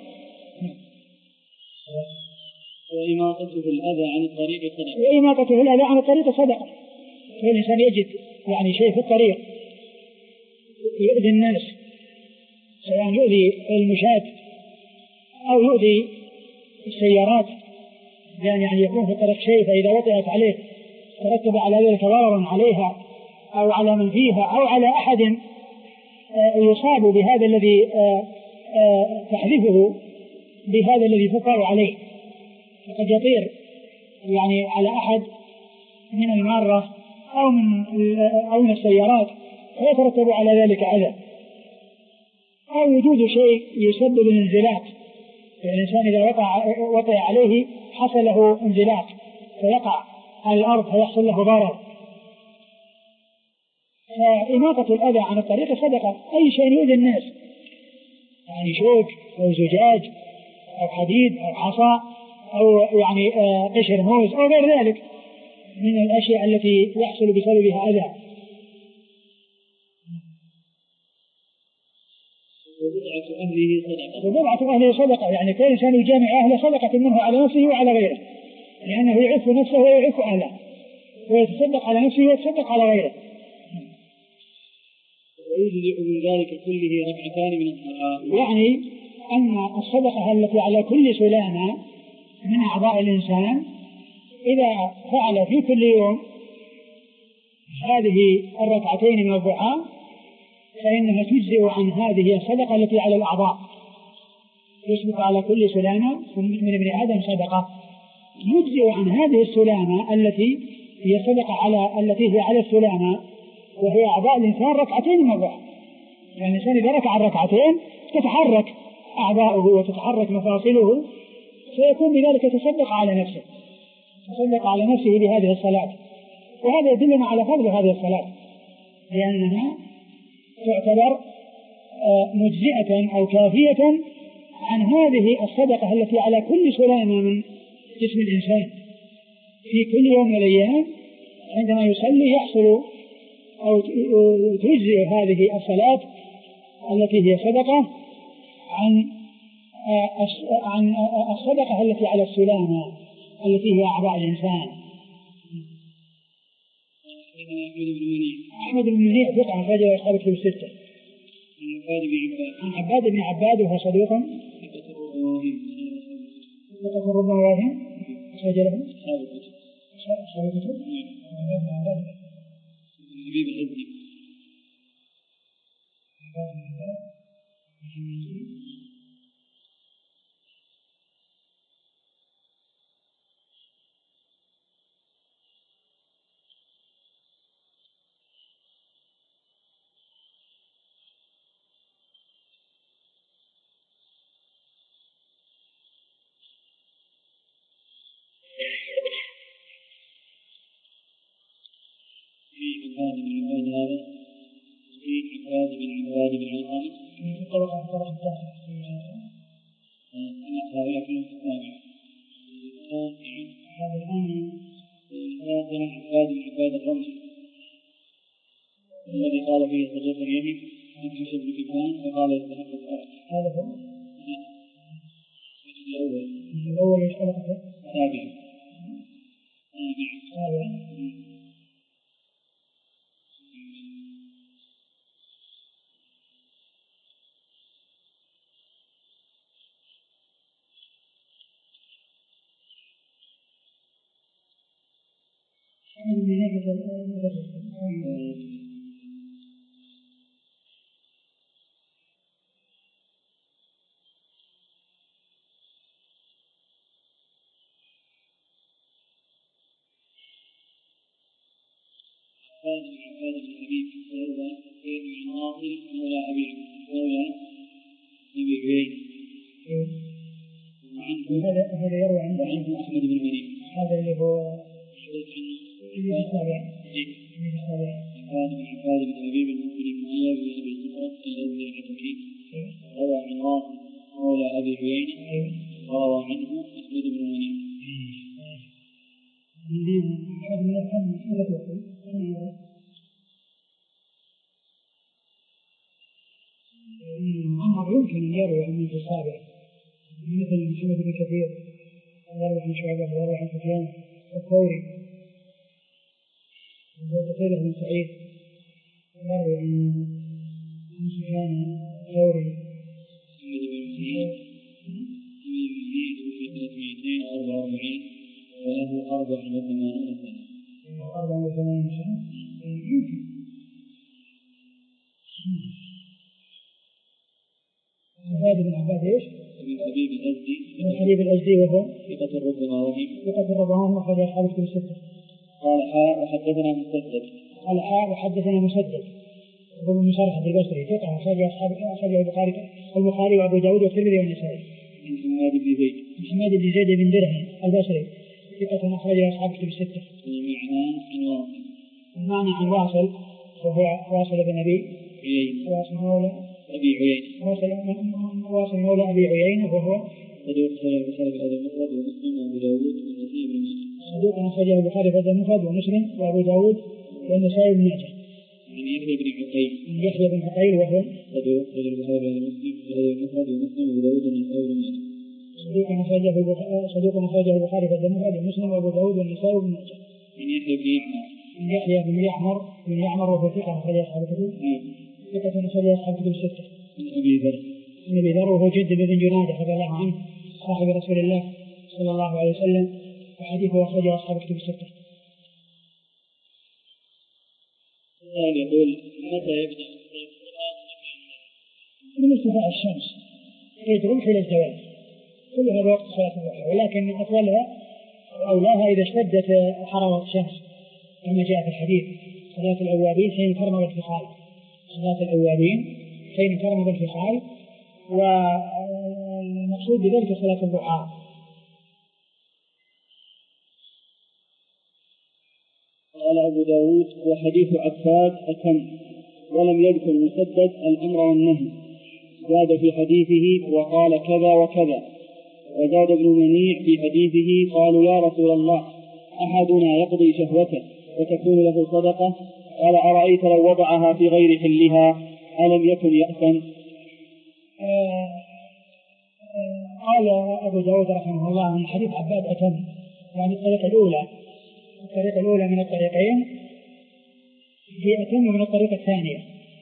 وإماطته الأذى عن الطريق صدقة. وإماطته الأذى عن الطريق صدقة. فالإنسان يجد يعني شيء في الطريق يؤذي الناس، سواء يؤذي المشاة أو يؤذي السيارات، يعني, يعني يكون في الطريق شيء فإذا وطئت عليه ترتب على ذلك ضرر عليها أو على من فيها أو على أحد يصاب بهذا الذي تحذفه بهذا الذي تقع عليه، فقد يطير يعني على أحد من المارة أو من, أو من السيارات فيترتب على ذلك أذى، أو وجود شيء يسبب الانزلاق، الإنسان إذا وقع وطئ عليه حصل له انزلاق فيقع على الأرض فيحصل له ضرر. فإماطة الأذى عن الطريق صدقة. أي شيء يؤذي الناس، يعني شوك أو زجاج أو حديد أو حصى أو يعني قشر موز أو غير ذلك من الأشياء التي يحصل بسببها أذى. وبضعة أهله صدقة. وبضعة أهله صدقة، يعني كل إنسان يجامع أهله صدقة منه على نفسه وعلى غيره، لأنه يعف نفسه ويعف أهله، ويتصدق على نفسه ويتصدق على غيره. ويجزئ من ذلك كله ركعتان من الصلاة. يعني أن الصدقة التي على كل سلامة من أعضاء الإنسان إذا فعل في كل يوم هذه الركعتين من الضحى فإنها تجزئ عن هذه الصدقة التي على الأعضاء. يسبق على كل سلامة من ابن آدم صدقة، يجزئ عن هذه السلامة التي هي صدقة على التي هي على السلامة وهي أعضاء الإنسان ركعتين من الضحى. يعني الإنسان إذا ركع الركعتين تتحرك أعضاؤه وتتحرك مفاصله، فيكون بذلك يتصدق على نفسه، يتصدق على نفسه بهذه الصلاة. وهذا يدلنا على فضل هذه الصلاة، لأنها تعتبر مجزئة أو كافية عن هذه الصدقة التي على كل سلامة من جسم الإنسان. في كل يوم من الأيام عندما يصلي يحصل أو تجزئ هذه الصلاة التي هي صدقة عن عن الصدقة التي على السلامة التي هي أعضاء الإنسان. أحمد بن منيع ثقة من رجل أصحاب الكتب الستة. عن عباد بن عباد وهو صدوق ثقة ربما واهم سجله أصحاب الكتب. حبيب الأزدي. عباد بن عباد هذا في عباد بن عباد بن عباد في طبقة طبقة الثالثة أنا هؤلاء كلهم في السابعة. هذا الآن هذا عباد بن عباد الرملي الذي قال فيه صديق اليمين عن حسب بن كبان فقال يستحق الفرق. هذا هو الأول الأول يشترك في السابعة السابعة. هذا من عباد بن حبيب وهذا كيد من ناصر مولى أبي مولى أبي عبيد هذا هذا يروي عنه وعنه أحمد بن منيع هذا اللي هو اللي السابع هذا من عباد بن حبيب المؤمن معاوية بن أبي سفرة الذي عتكي روى عن ناصر مولى أبي عبيد وروى عنه أحمد بن منيع. عمر يمكن أن يروي عن في السابع مثل محمد بن كثير يروي عن شعبة ويروي عن سفيان الثوري وقتيبة بن سعيد يروي عن سفيان الثوري محمد بن سعيد في ثلاثمائتين وأربعة وأربعين وله أربع وثمانون سنة أربع وثمانون سنة يمكن هذا بن عباد ايش؟ ابن حبيب الأزدي ابن حبيب الأزدي وهو ثقة ربما وهم ثقة ربما أخرج أصحاب الكتب الستة. قال حاء وحدثنا مسدد قال حاء وحدثنا مسدد ابن مصرح البصري ثقة أخرج أصحاب أخرج البخاري البخاري وأبو داود والترمذي والنسائي. عن حماد بن زيد حماد بن زيد بن درهم البصري ثقة أخرج أصحاب الكتب الستة. المعنى عن واصل المعنى عن واصل وهو واصل بن أبي عيينة واصل مولى أبي عيينة واصل واصل مولى أبي عيينة وهو صدوق أخرج البخاري في الأدب المفرد ومسلم وأبو داود والنسائي بن ماجه. صدوق أخرجه البخاري في الأدب المفرد ومسلم وأبو داود والنسائي بن ماجه. عن يحيى بن عقيل عن يحيى بن عقيل وهو صدوق أخرج البخاري في مسلم في الأدب المفرد ومسلم وأبو داود والنسائي بن ماجه. صدوق أخرجه صدوق أخرجه البخاري في الأدب المفرد ومسلم وأبو داود والنسائي بن ماجه. عن يحيى بن يعمر عن يحيى بن يعمر بن يعمر وهو ثقة أخرج أصحاب الكتب ثقة أخرج أصحاب الكتب الستة. عن أبي ذر عن أبي ذر وهو جد بن جنادة رضي الله عنه صاحب رسول الله صلى الله عليه وسلم وحديثه أخرجه أصحاب الكتب الستة. السؤال يقول متى يبدأ القرآن من ارتفاع الشمس يدرك إلى الزوال كل هذا وقت صلاة الضحى ولكن أطولها أولاها إذا اشتدت حرارة الشمس كما جاء في الحديث صلاة الأوابين حين ترمى الفصال صلاة الأوابين حين ترمى الفصال والمقصود بذلك صلاة الضحى. قال أبو داود وحديث عباد أتم ولم يذكر مسدد الأمر والنهي زاد في حديثه وقال كذا وكذا وزاد ابن منيع في حديثه قالوا يا رسول الله أحدنا يقضي شهوته وتكون له صدقة قال أرأيت لو وضعها في غير حلها ألم يكن يأثم؟ قال أبو داود رحمه الله من حديث عباد أتم يعني الطريقة الأولى الطريقة الأولى من الطريقين هي أتم من الطريقة الثانية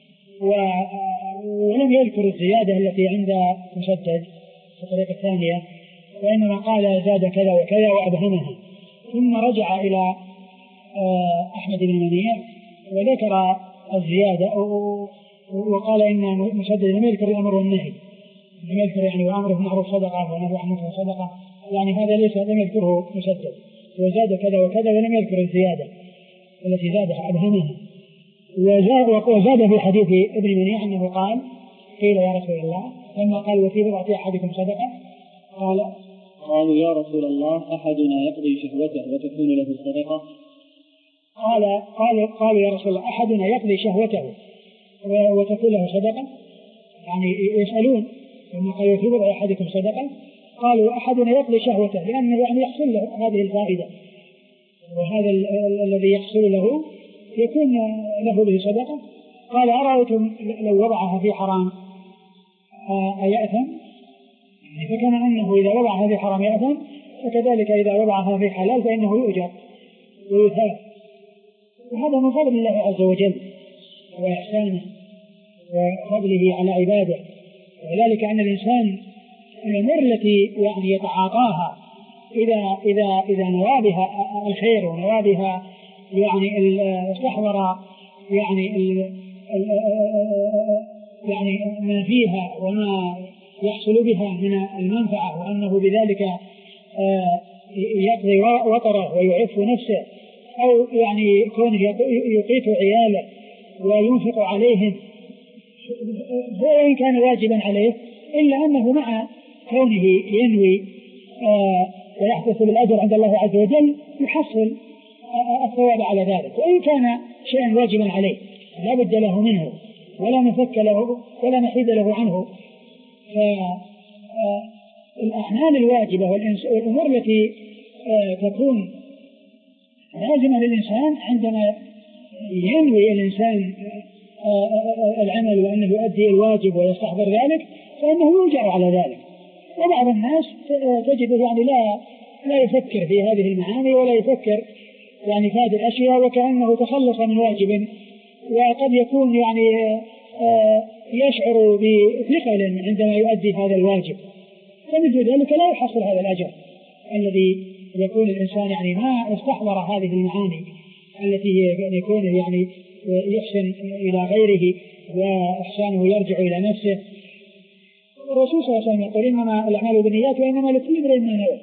ولم يذكر الزيادة التي عند مسدد في الطريقة الثانية وإنما قال زاد كذا وكذا وأبهمها ثم رجع إلى أحمد بن منيع وذكر الزيادة وقال إن مسدد لم يذكر الأمر والنهي لم يذكر يعني وأمره بالمعروف صدقة ونهي عن المنكر صدقة يعني هذا ليس لم يذكره مسدد وزاد كذا وكذا ولم يذكر الزيادة التي زادها أبهمها وزاد في حديث ابن منيع أنه قال قيل يا رسول الله لما قال وفي بضعة أحدكم صدقة قال قالوا يا رسول الله أحدنا يقضي شهوته وتكون له صدقة قال قال قالوا يا رسول الله أحدنا يقضي شهوته وتكون له صدقة يعني يسألون لما قال وفي بضعة أحدكم صدقة قالوا أحدنا يقضي شهوته لأنه يعني يحصل له هذه الفائدة وهذا الذي يحصل له يكون له به صدقة. قال أرأيتم لو وضعها في حرام أيأثم؟ فكان أنه إذا وضعها في حرام يأثم وكذلك إذا وضعها في حلال فإنه يؤجر ويثاب وهذا من فضل الله عز وجل وإحسانه وفضله على عباده وذلك أن الإنسان الأمور التي يعني يتعاطاها إذا إذا إذا نوى بها الخير ونوى بها يعني استحضر يعني ال يعني ما فيها وما يحصل بها من المنفعة، وأنه بذلك يقضي وطره ويعف نفسه، أو يعني كونه يقيت عياله وينفق عليهم، وإن كان واجبا عليه، إلا أنه مع كونه ينوي ويحتسب الأجر عند الله عز وجل يحصل الثواب على ذلك، وإن كان شيئا واجبا عليه لا بد له منه ولا مفك له ولا محيد له عنه. فالأعمال الواجبة والأمور التي تكون لازمة للإنسان عندما ينوي الإنسان العمل وأنه يؤدي الواجب ويستحضر ذلك فإنه يؤجر على ذلك. وبعض الناس تجده يعني لا لا يفكر في هذه المعاني ولا يفكر يعني في هذه الأشياء، وكأنه تخلص من واجب، وقد يكون يعني يشعر بثقل عندما يؤدي هذا الواجب، فمثل ذلك لا يحصل هذا الأجر الذي يكون الإنسان يعني ما استحضر هذه المعاني التي يكون يعني يحسن إلى غيره وإحسانه يرجع إلى نفسه. الرسول صلى الله عليه وسلم يقول إنما الأعمال بالنيات وإنما لكل امرئ ما نوى.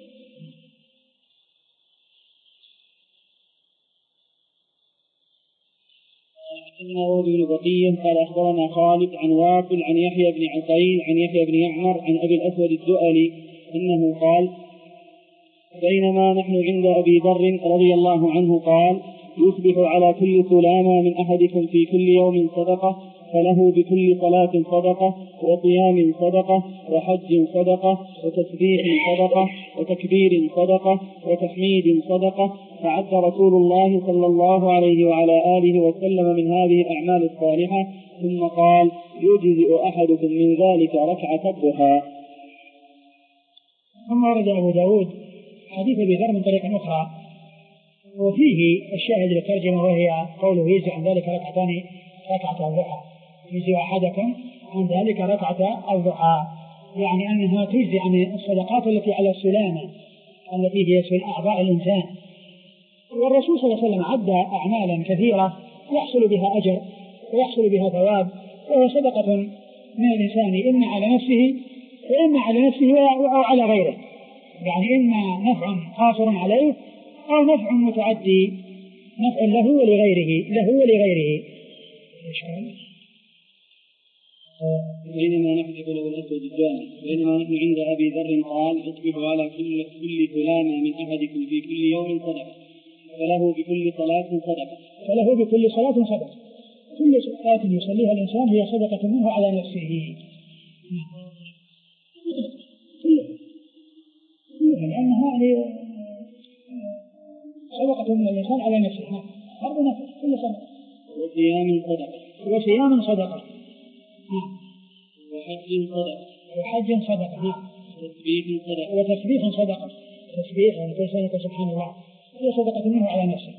حدثنا أبو بن بقية قال أخبرنا خالد عن واصل عن يحيى بن عقيل عن يحيى بن يعمر عن أبي الأسود الدؤلي أنه قال بينما نحن عند أبي ذر رضي الله عنه قال يصبح على كل سلامة من أحدكم في كل يوم صدقة، فله بكل صلاة صدقة، وصيام صدقة، وحج صدقة، وتسبيح صدقة، وتكبير صدقة، وتحميد صدقة. فعد رسول الله صلى الله عليه وعلى آله وسلم من هذه الأعمال الصالحة، ثم قال يجزئ أحدكم من ذلك ركعة الضحى. ثم ورد أبو داود حديث أبي ذر من طريق أخرى، وفيه الشاهد للترجمة وهي قوله يجزئ عن ذلك ركعتان ركعة الضحى، يجزئ أحدكم عن ذلك ركعة الضحى، يعني أنها تجزئ عن الصدقات التي على السلامة التي هي في أعضاء الإنسان. والرسول صلى الله عليه وسلم عد أعمالا كثيرة يحصل بها أجر ويحصل بها ثواب، وهي صدقة من الإنسان إما على نفسه وإما على نفسه أو على غيره، يعني إما نفع قاصر عليه أو نفع متعدي، نفع له ولغيره له ولغيره. بينما نحن يقول أبو الأسود الدؤلي بينما نحن عند أبي ذر قال يصبح على كل كل سلامة من أحدكم في كل يوم صدقة، فله بكل صلاة صدقة فله بكل صلاة صدقة كل صلاة يصليها الإنسان هي صدقة منه على نفسه، لأنها يعني صدقة من الإنسان على نفسه، فرض نفسه كل صدقة. وصيام صدقة وصيام صدقة وحج صدقة وحج صدقة وتسبيح صدقة وتسبيح صدقة تسبيح يعني سبحان الله هي صدقة منه على نفسه.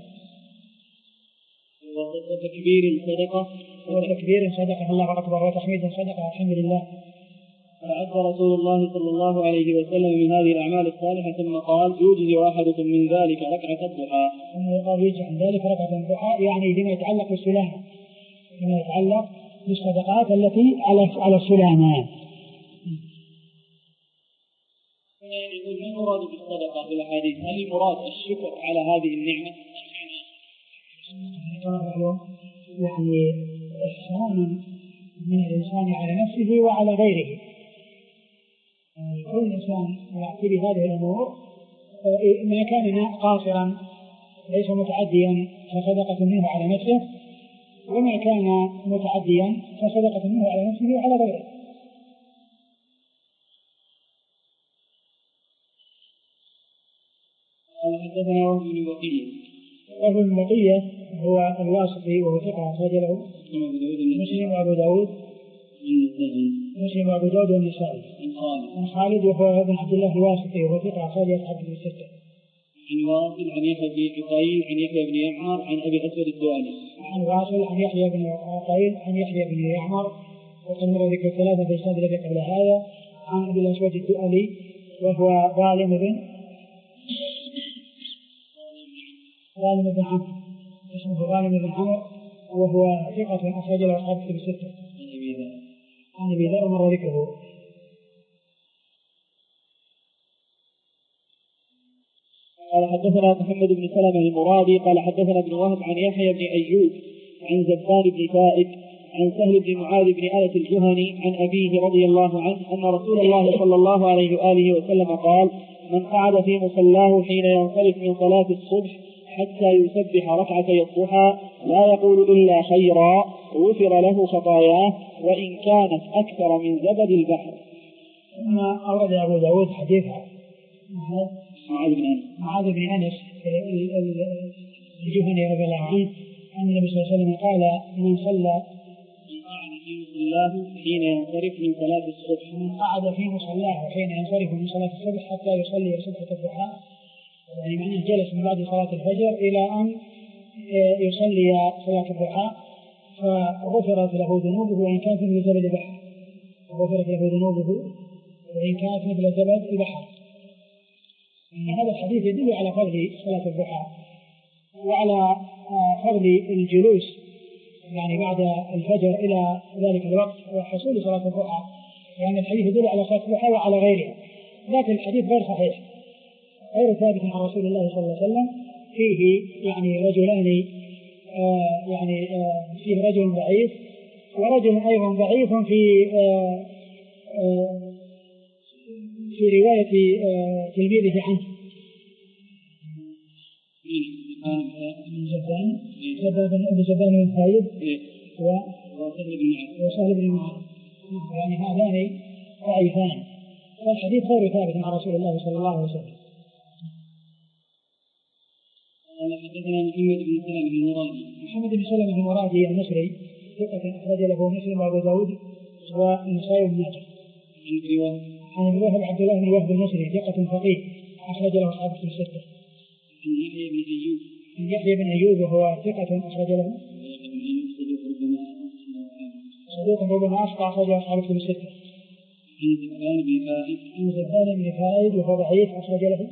وتكبير صدقة وتكبير صدقة الله أكبر، وتحميد صدقة الحمد لله. فعد رسول الله صلى الله عليه وسلم من هذه الأعمال الصالحة، ثم قال يجزئ أحدكم من ذلك ركعة الضحى. ثم قال يجزئ عن ذلك ركعة الضحى، يعني فيما يتعلق بالسلامة، فيما يتعلق بالصدقات التي على على السلامة. يقول ما المراد بالصدقة في الأحاديث؟ هل المراد الشكر على هذه النعمة؟ يعني إحسان من الإنسان على نفسه وعلى غيره، يعني كل إنسان يأتي بهذه الأمور ما كان قاصرا ليس متعديا فصدقة منه على نفسه، وما كان متعديا فصدقة منه على نفسه وعلى غيره. قال حدثنا وهب بن بقية. وهب بن بقية هو الواسطي وهو ثقة أخرج له مسلم وأبو داود مسلم وأبو داود والنسائي. عن خالد وهو ابن عبد الله الواسطي وهو ثقة أخرج أصحاب الكتب الستة. عن واصل عن يحيى بن عقيل عن يحيى بن يعمر عن أبي الأسود الدؤلي. عن واصل عن يحيى بن عقيل عن يحيى بن يعمر، وقد مر ذكر ثلاثة في الإسناد الذي قبل هذا، عن أبي الأسود الدؤلي وهو ظالم بن غانم بن عمرو اسمه غانم بن عمرو وهو ثقة أخرج له أصحاب الكتب الستة عن أبي ذر مر ذكره. قال حدثنا محمد بن سلمة المرادي قال حدثنا ابن وهب عن يحيى بن أيوب عن زبان بن فائد عن سهل بن معاذ بن أنس الجهني عن أبيه رضي الله عنه أن رسول الله صلى الله عليه وآله وسلم قال: من قعد في مصلاه حين ينصرف من صلاة الصبح حتى يسبح ركعتي الضحى لا يقول إلا خيرا غفر له خطاياه وإن كانت أكثر من زبد البحر. ثم أورد أبو داود حديث معاذ بن أنس معاذ بن أنس الجهني رضي الله عنه أن النبي صلى الله عليه وسلم قال: من صلى في مصلاه حين ينصرف من صلاة الصبح من قعد في مصلاه حين ينصرف من صلاة الصبح حتى يصلي صلاة الضحى، يعني معناه جلس من بعد صلاة الفجر إلى أن يصلي صلاة الضحى فغفرت له ذنوبه وإن كانت مثل زبد البحر غفرت له ذنوبه وإن كانت مثل زبد البحر. يعني هذا الحديث يدل على فضل صلاة الضحى وعلى فضل الجلوس يعني بعد الفجر إلى ذلك الوقت وحصول صلاة الضحى، يعني الحديث يدل على صلاة الضحى وعلى غيرها، لكن الحديث غير صحيح غير ثابت عن رسول الله صلى الله عليه وسلم. فيه يعني رجلان آه يعني آه فيه رجل ضعيف ورجل أيضا ضعيف في آه آه في رواية آه تلميذه عنه من زبان زبان زبان بن فايد وسهل بن معاذ، يعني هذان ضعيفان، والحديث غير ثابت عن رسول الله صلى الله عليه وسلم. قال حدثنا محمد بن سلمة المرادي محمد بن سلمة المرادي المصري ثقة أخرج له مسلم وأبو داود والنسائي بن ماجه. عن ابي وهب عبد الله بن وهب المصري ثقة فقيه أخرج له أصحاب الكتب الستة. عن يحيى بن أيوب عن يحيى بن أيوب وهو ثقة أخرج له صدوق ربما أخطأ أخرج له أصحاب الكتب الستة. عن زبان بن فائد عن زبان بن فائد وهو ضعيف أخرج له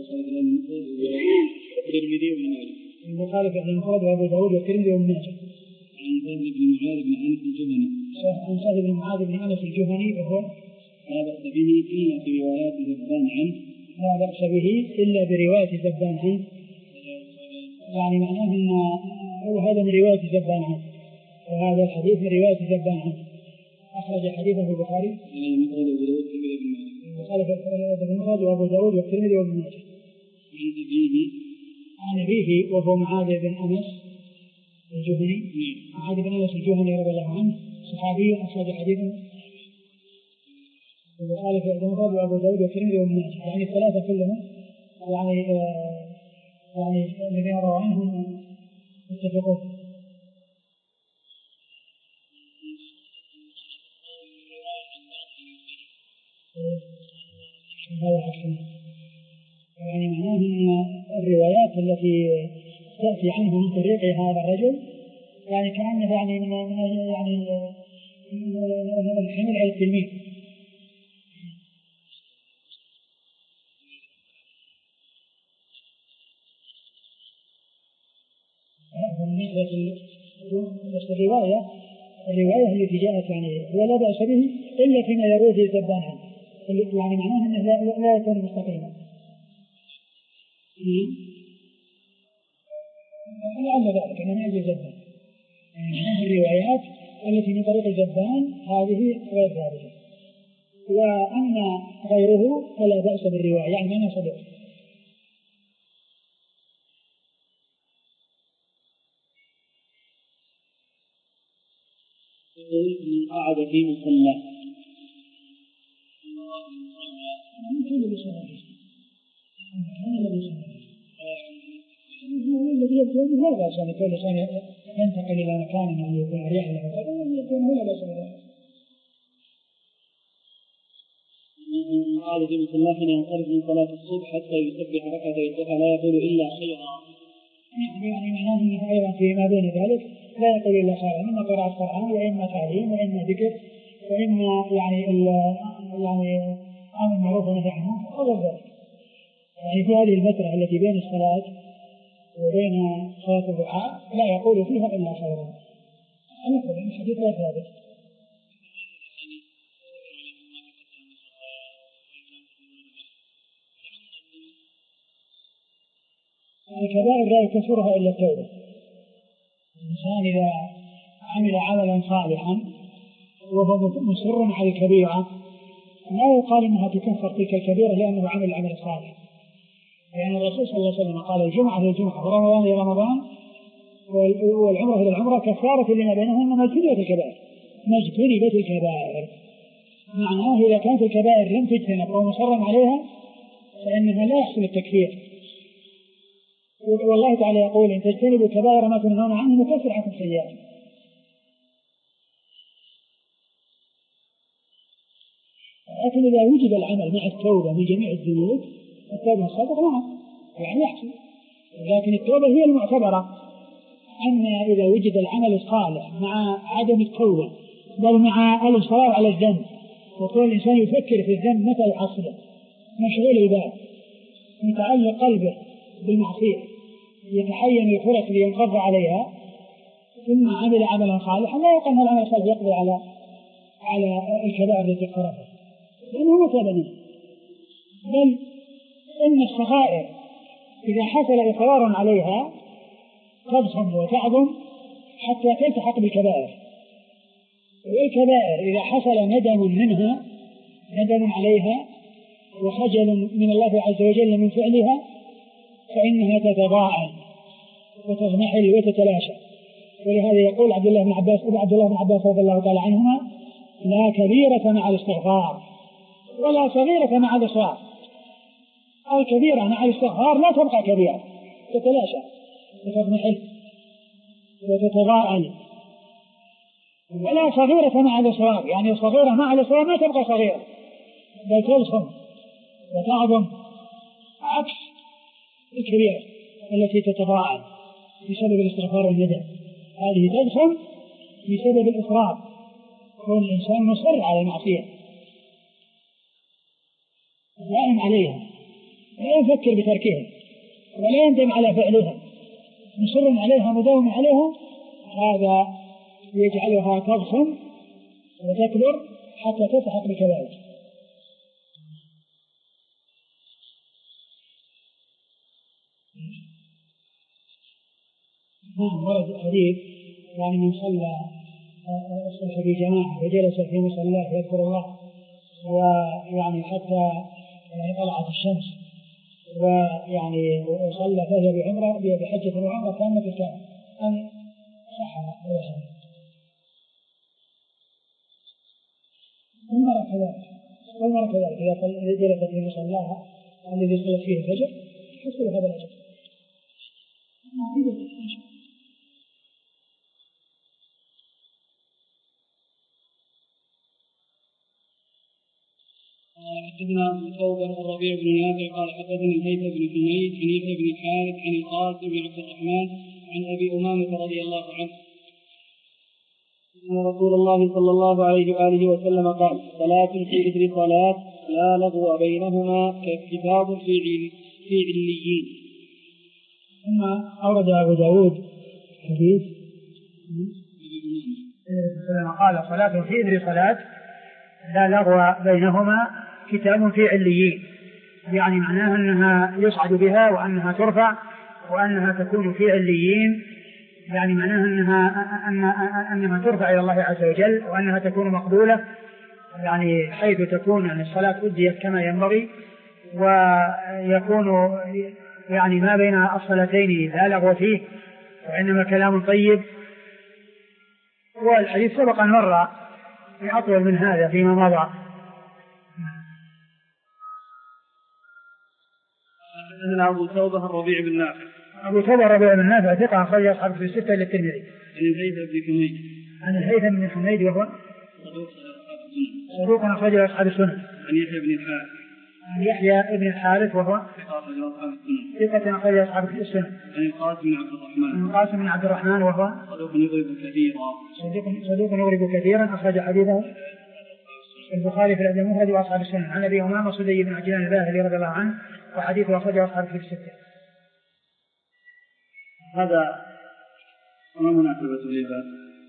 الترمذي وابن ماجه. البخاري في المفرد وابو داود والترمذي وابن ماجه. عن سهل بن معاذ بن انس الجهني عن سهل بن معاذ بن انس الجهني وهو لا بأس به الا في روايات زبان عنه لا بأس به الا برواية زبان عنه، يعني معناه ان هذا من رواية زبان عنه وهذا الحديث من رواية زبان عنه. اخرج حديثه البخاري في المفرد وابو داود والترمذي وابن ماجه. عن أبيه عن أبيه وهو معاذ بن أنس الجهني معاذ بن أنس الجهني رضي الله عنه صحابي أخرج حديثه البخاري في المفرد وأبو داود والترمذي وابن ماجه، يعني الثلاثة كلهم يعني آه يعني الذين رووا عنهم متفقون. هذا الحكم يعني معناه أن الروايات التي تأتي عنه من طريق هذا الرجل يعني كأنه يعني من يعني الحمل على التلميذ. الرواية الرواية التي جاءت يعني هو لا بأس به إلا فيما يرويه زبان عنه، يعني معناه أنه لا, لا يكون مستقيما. لعل ذلك أن يجي زبان، يعني الروايات التي من طريق الزبان هذه غير ثابتة، وأما غيره فلا بأس بالرواية، يعني أنا صدق. من قعد في مصلى الذي يبدو لا بأس أن يكون الإنسان ينتقل إلى مكان يعني يكون أريح له يكون لا بأس بذلك. من قعد في مصلى حين ينصرف من صلاة الصبح حتى يسبح ركعتي الضحى لا يقول إلا خيرا، يعني معناه أنه أيضا فيما بين ذلك لا يقول إلا خيرا، إما قراءة القرآن وإما تعليم وإما ذكر وإما يعني يعني أمر معروف ونهي عن المنكر أو ذلك. يعني في هذه الفترة التي بين الصلاة وبين صلاة الضحى لا يقول فيها إلا خيرا. مثلا الحديث لا ثابت. الكبائر لا يكفرها إلا التوبة. الإنسان إذا عمل عملا صالحا وهو مصر على الكبيرة لا يقال إنها تكفر تلك الكبيرة لأنه عمل العمل الصالح، لأن الرسول صلى الله عليه وسلم قال الجمعة للجمعة ورمضان إلى رمضان والعمرة إلى العمرة كفارة لما بينهن ما اجتنبت الكبائر. ما اجتنبت الكبائر معناه إذا كانت الكبائر لم تجتنب أو مصر عليها فإنها لا يحصل التكفير. والله تعالى يقول إن تجتنبوا كبائر ما تنهون عنه نكفر عنكم سيئاتكم. لكن إذا وجد العمل مع التوبة من جميع الذنوب التوبة الصادقة نعم يعني يحصل، لكن التوبة هي المعتبرة. أما إذا وجد العمل الصالح مع عدم التوبة بل مع الإصرار على الذنب وكل الإنسان يفكر في الذنب متى يحصله مشغول البال متعلق قلبه بالمعصية يتحين الفرص لينقض عليها ثم عمل عملا صالحا لا يقال أن العمل الصالح يقضي على على الكبائر التي اقترفها لأنه ما تاب منه. بل إن الصغائر إذا حصل إصرار عليها تضخم وتعظم حتى تلتحق بالكبائر، والكبائر إذا حصل ندم منها ندم عليها وخجل من الله عز وجل من فعلها فإنها تتضاعف وتضمحل وتتلاشى. ولهذا يقول عبد الله بن عباس ابن عبد الله بن عباس رضي الله تعالى عنهما لا كبيرة مع الاستغفار ولا صغيرة مع الإصرار. الكبيرة مع الاستغفار لا تبقى كبيرة تتلاشى وتضمحل وتتضاءل، ولا صغيرة مع الإصرار يعني الصغيرة مع الإصرار ما تبقى صغيرة بل تضخم وتعظم عكس الكبيرة التي تتضاءل بسبب الاستغفار والندم. هذه تضخم بسبب الإصرار كون الإنسان مصر على المعصية دائم عليها لا يفكر بتركها ولا يندم على فعلها مصر عليها مداوم عليها، هذا يجعلها تضخم وتكبر حتى تلتحق بالكبائر. نعم ورد حديث يعني من صلى الصبح في جماعة وجلس في مصلاه يذكر الله ويعني حتى يعني طلعت الشمس ويعني وصلى فهي بعمرة بحجة وعمرة كاملة بالكامل أن صح ولا صح. والمرة كذلك والمرة كذلك إذا جلست في مصلاها الذي صلت فيه الفجر حصل هذا الأجر. حدثنا أبو توبة الربيع بن نافع قال حدثني الهيثم بن حميد عن يحيى بن الحارث عن القاسم بن عبد الرحمن عن أبي أمامة رضي الله عنه أن رسول الله صلى الله عليه وآله وسلم قال صلاة في إثر صلاة لا لغو بينهما ككتاب في في عليين. ثم أورد أبو داود حديث قال صلاة في إثر صلاة لا لغو بينهما كتاب في عليين، يعني معناها أنها يصعد بها وأنها ترفع وأنها تكون في عليين، يعني معناها أنها, أنها ترفع إلى الله عز وجل وأنها تكون مقبولة، يعني حيث تكون أن الصلاة أديت كما ينبغي ويكون يعني ما بين الصلاتين لا لغو فيه وإنما كلام طيب. والحديث سبق أن مر أطول من هذا فيما مضى. حدثنا أبو توبة الربيع بن نافع أبو توبة الربيع بن نافع ثقة أخرج أصحاب في الستة للترمذي. عن الهيثم بن حميد عن الهيثم بن حميد وهو صدوق أخرج أصحاب السنن. عن يحيى بن الحارث عن يحيى بن الحارث وهو ثقة أخرج أصحاب السنن. عن القاسم بن عبد الرحمن عن القاسم بن عبد الرحمن وهو صدوق يغرب كثيرا صدوق يغرب كثيرا أخرج حديثه البخاري في الأدب المفرد وأصحاب السنن. عن أبي أمامة صدي بن عجلان الباهلي رضي الله عنه وحديثه أخرجه أصحاب في الستة. هذا ما مناسبة للباب.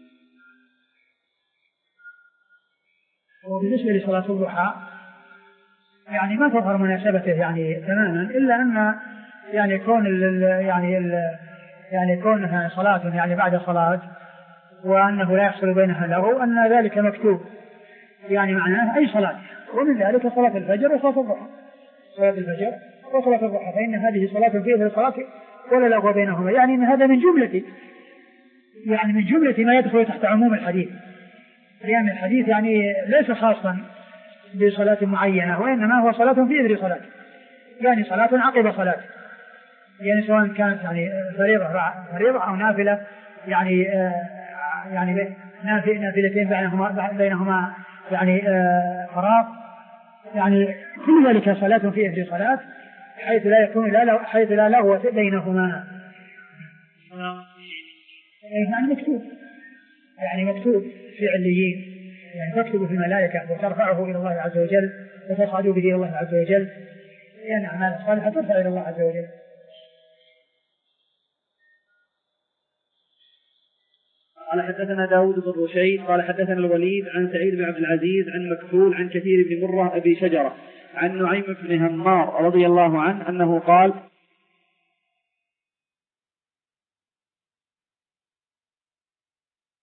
وبالنسبة لصلاة الضحى يعني ما تظهر مناسبته يعني تماما، إلا أن يعني كون ال يعني ال يعني كونها صلاة يعني بعد صلاة وأنه لا يحصل بينها له أن ذلك مكتوب، يعني معناه أي صلاة، ومن ذلك صلاة الفجر وصلاة الضحى. صلاة الفجر وصلاة الضحى فإن هذه صلاة فيها صلاة ولا لغو بينهما، يعني أن هذا من جملة يعني من جملة ما يدخل تحت عموم الحديث، لأن الحديث يعني ليس خاصا بصلاة معينة، وإنما هو صلاة في إثر صلاة، يعني صلاة عقب صلاة، يعني سواء كانت يعني فريضة فريضة أو نافلة، يعني آه يعني نافلتين بينهما بينهما يعني آه فراغ، يعني كل ذلك صلاة في إثر صلاة، حيث لا يكون لا حيث لا لغو بينهما. يعني مكتوب يعني مكتوب في عليين، يعني تكتب في الملائكة وترفعه إلى الله عز وجل وتصعد به إلى الله عز وجل، لأن أعمال الصالحة ترفع إلى الله عز وجل. قال حدثنا داود بن رشيد قال حدثنا الوليد عن سعيد بن عبد العزيز عن مكحول عن كثير بن مرة أبي شجرة عن نعيم بن همار رضي الله عنه أنه قال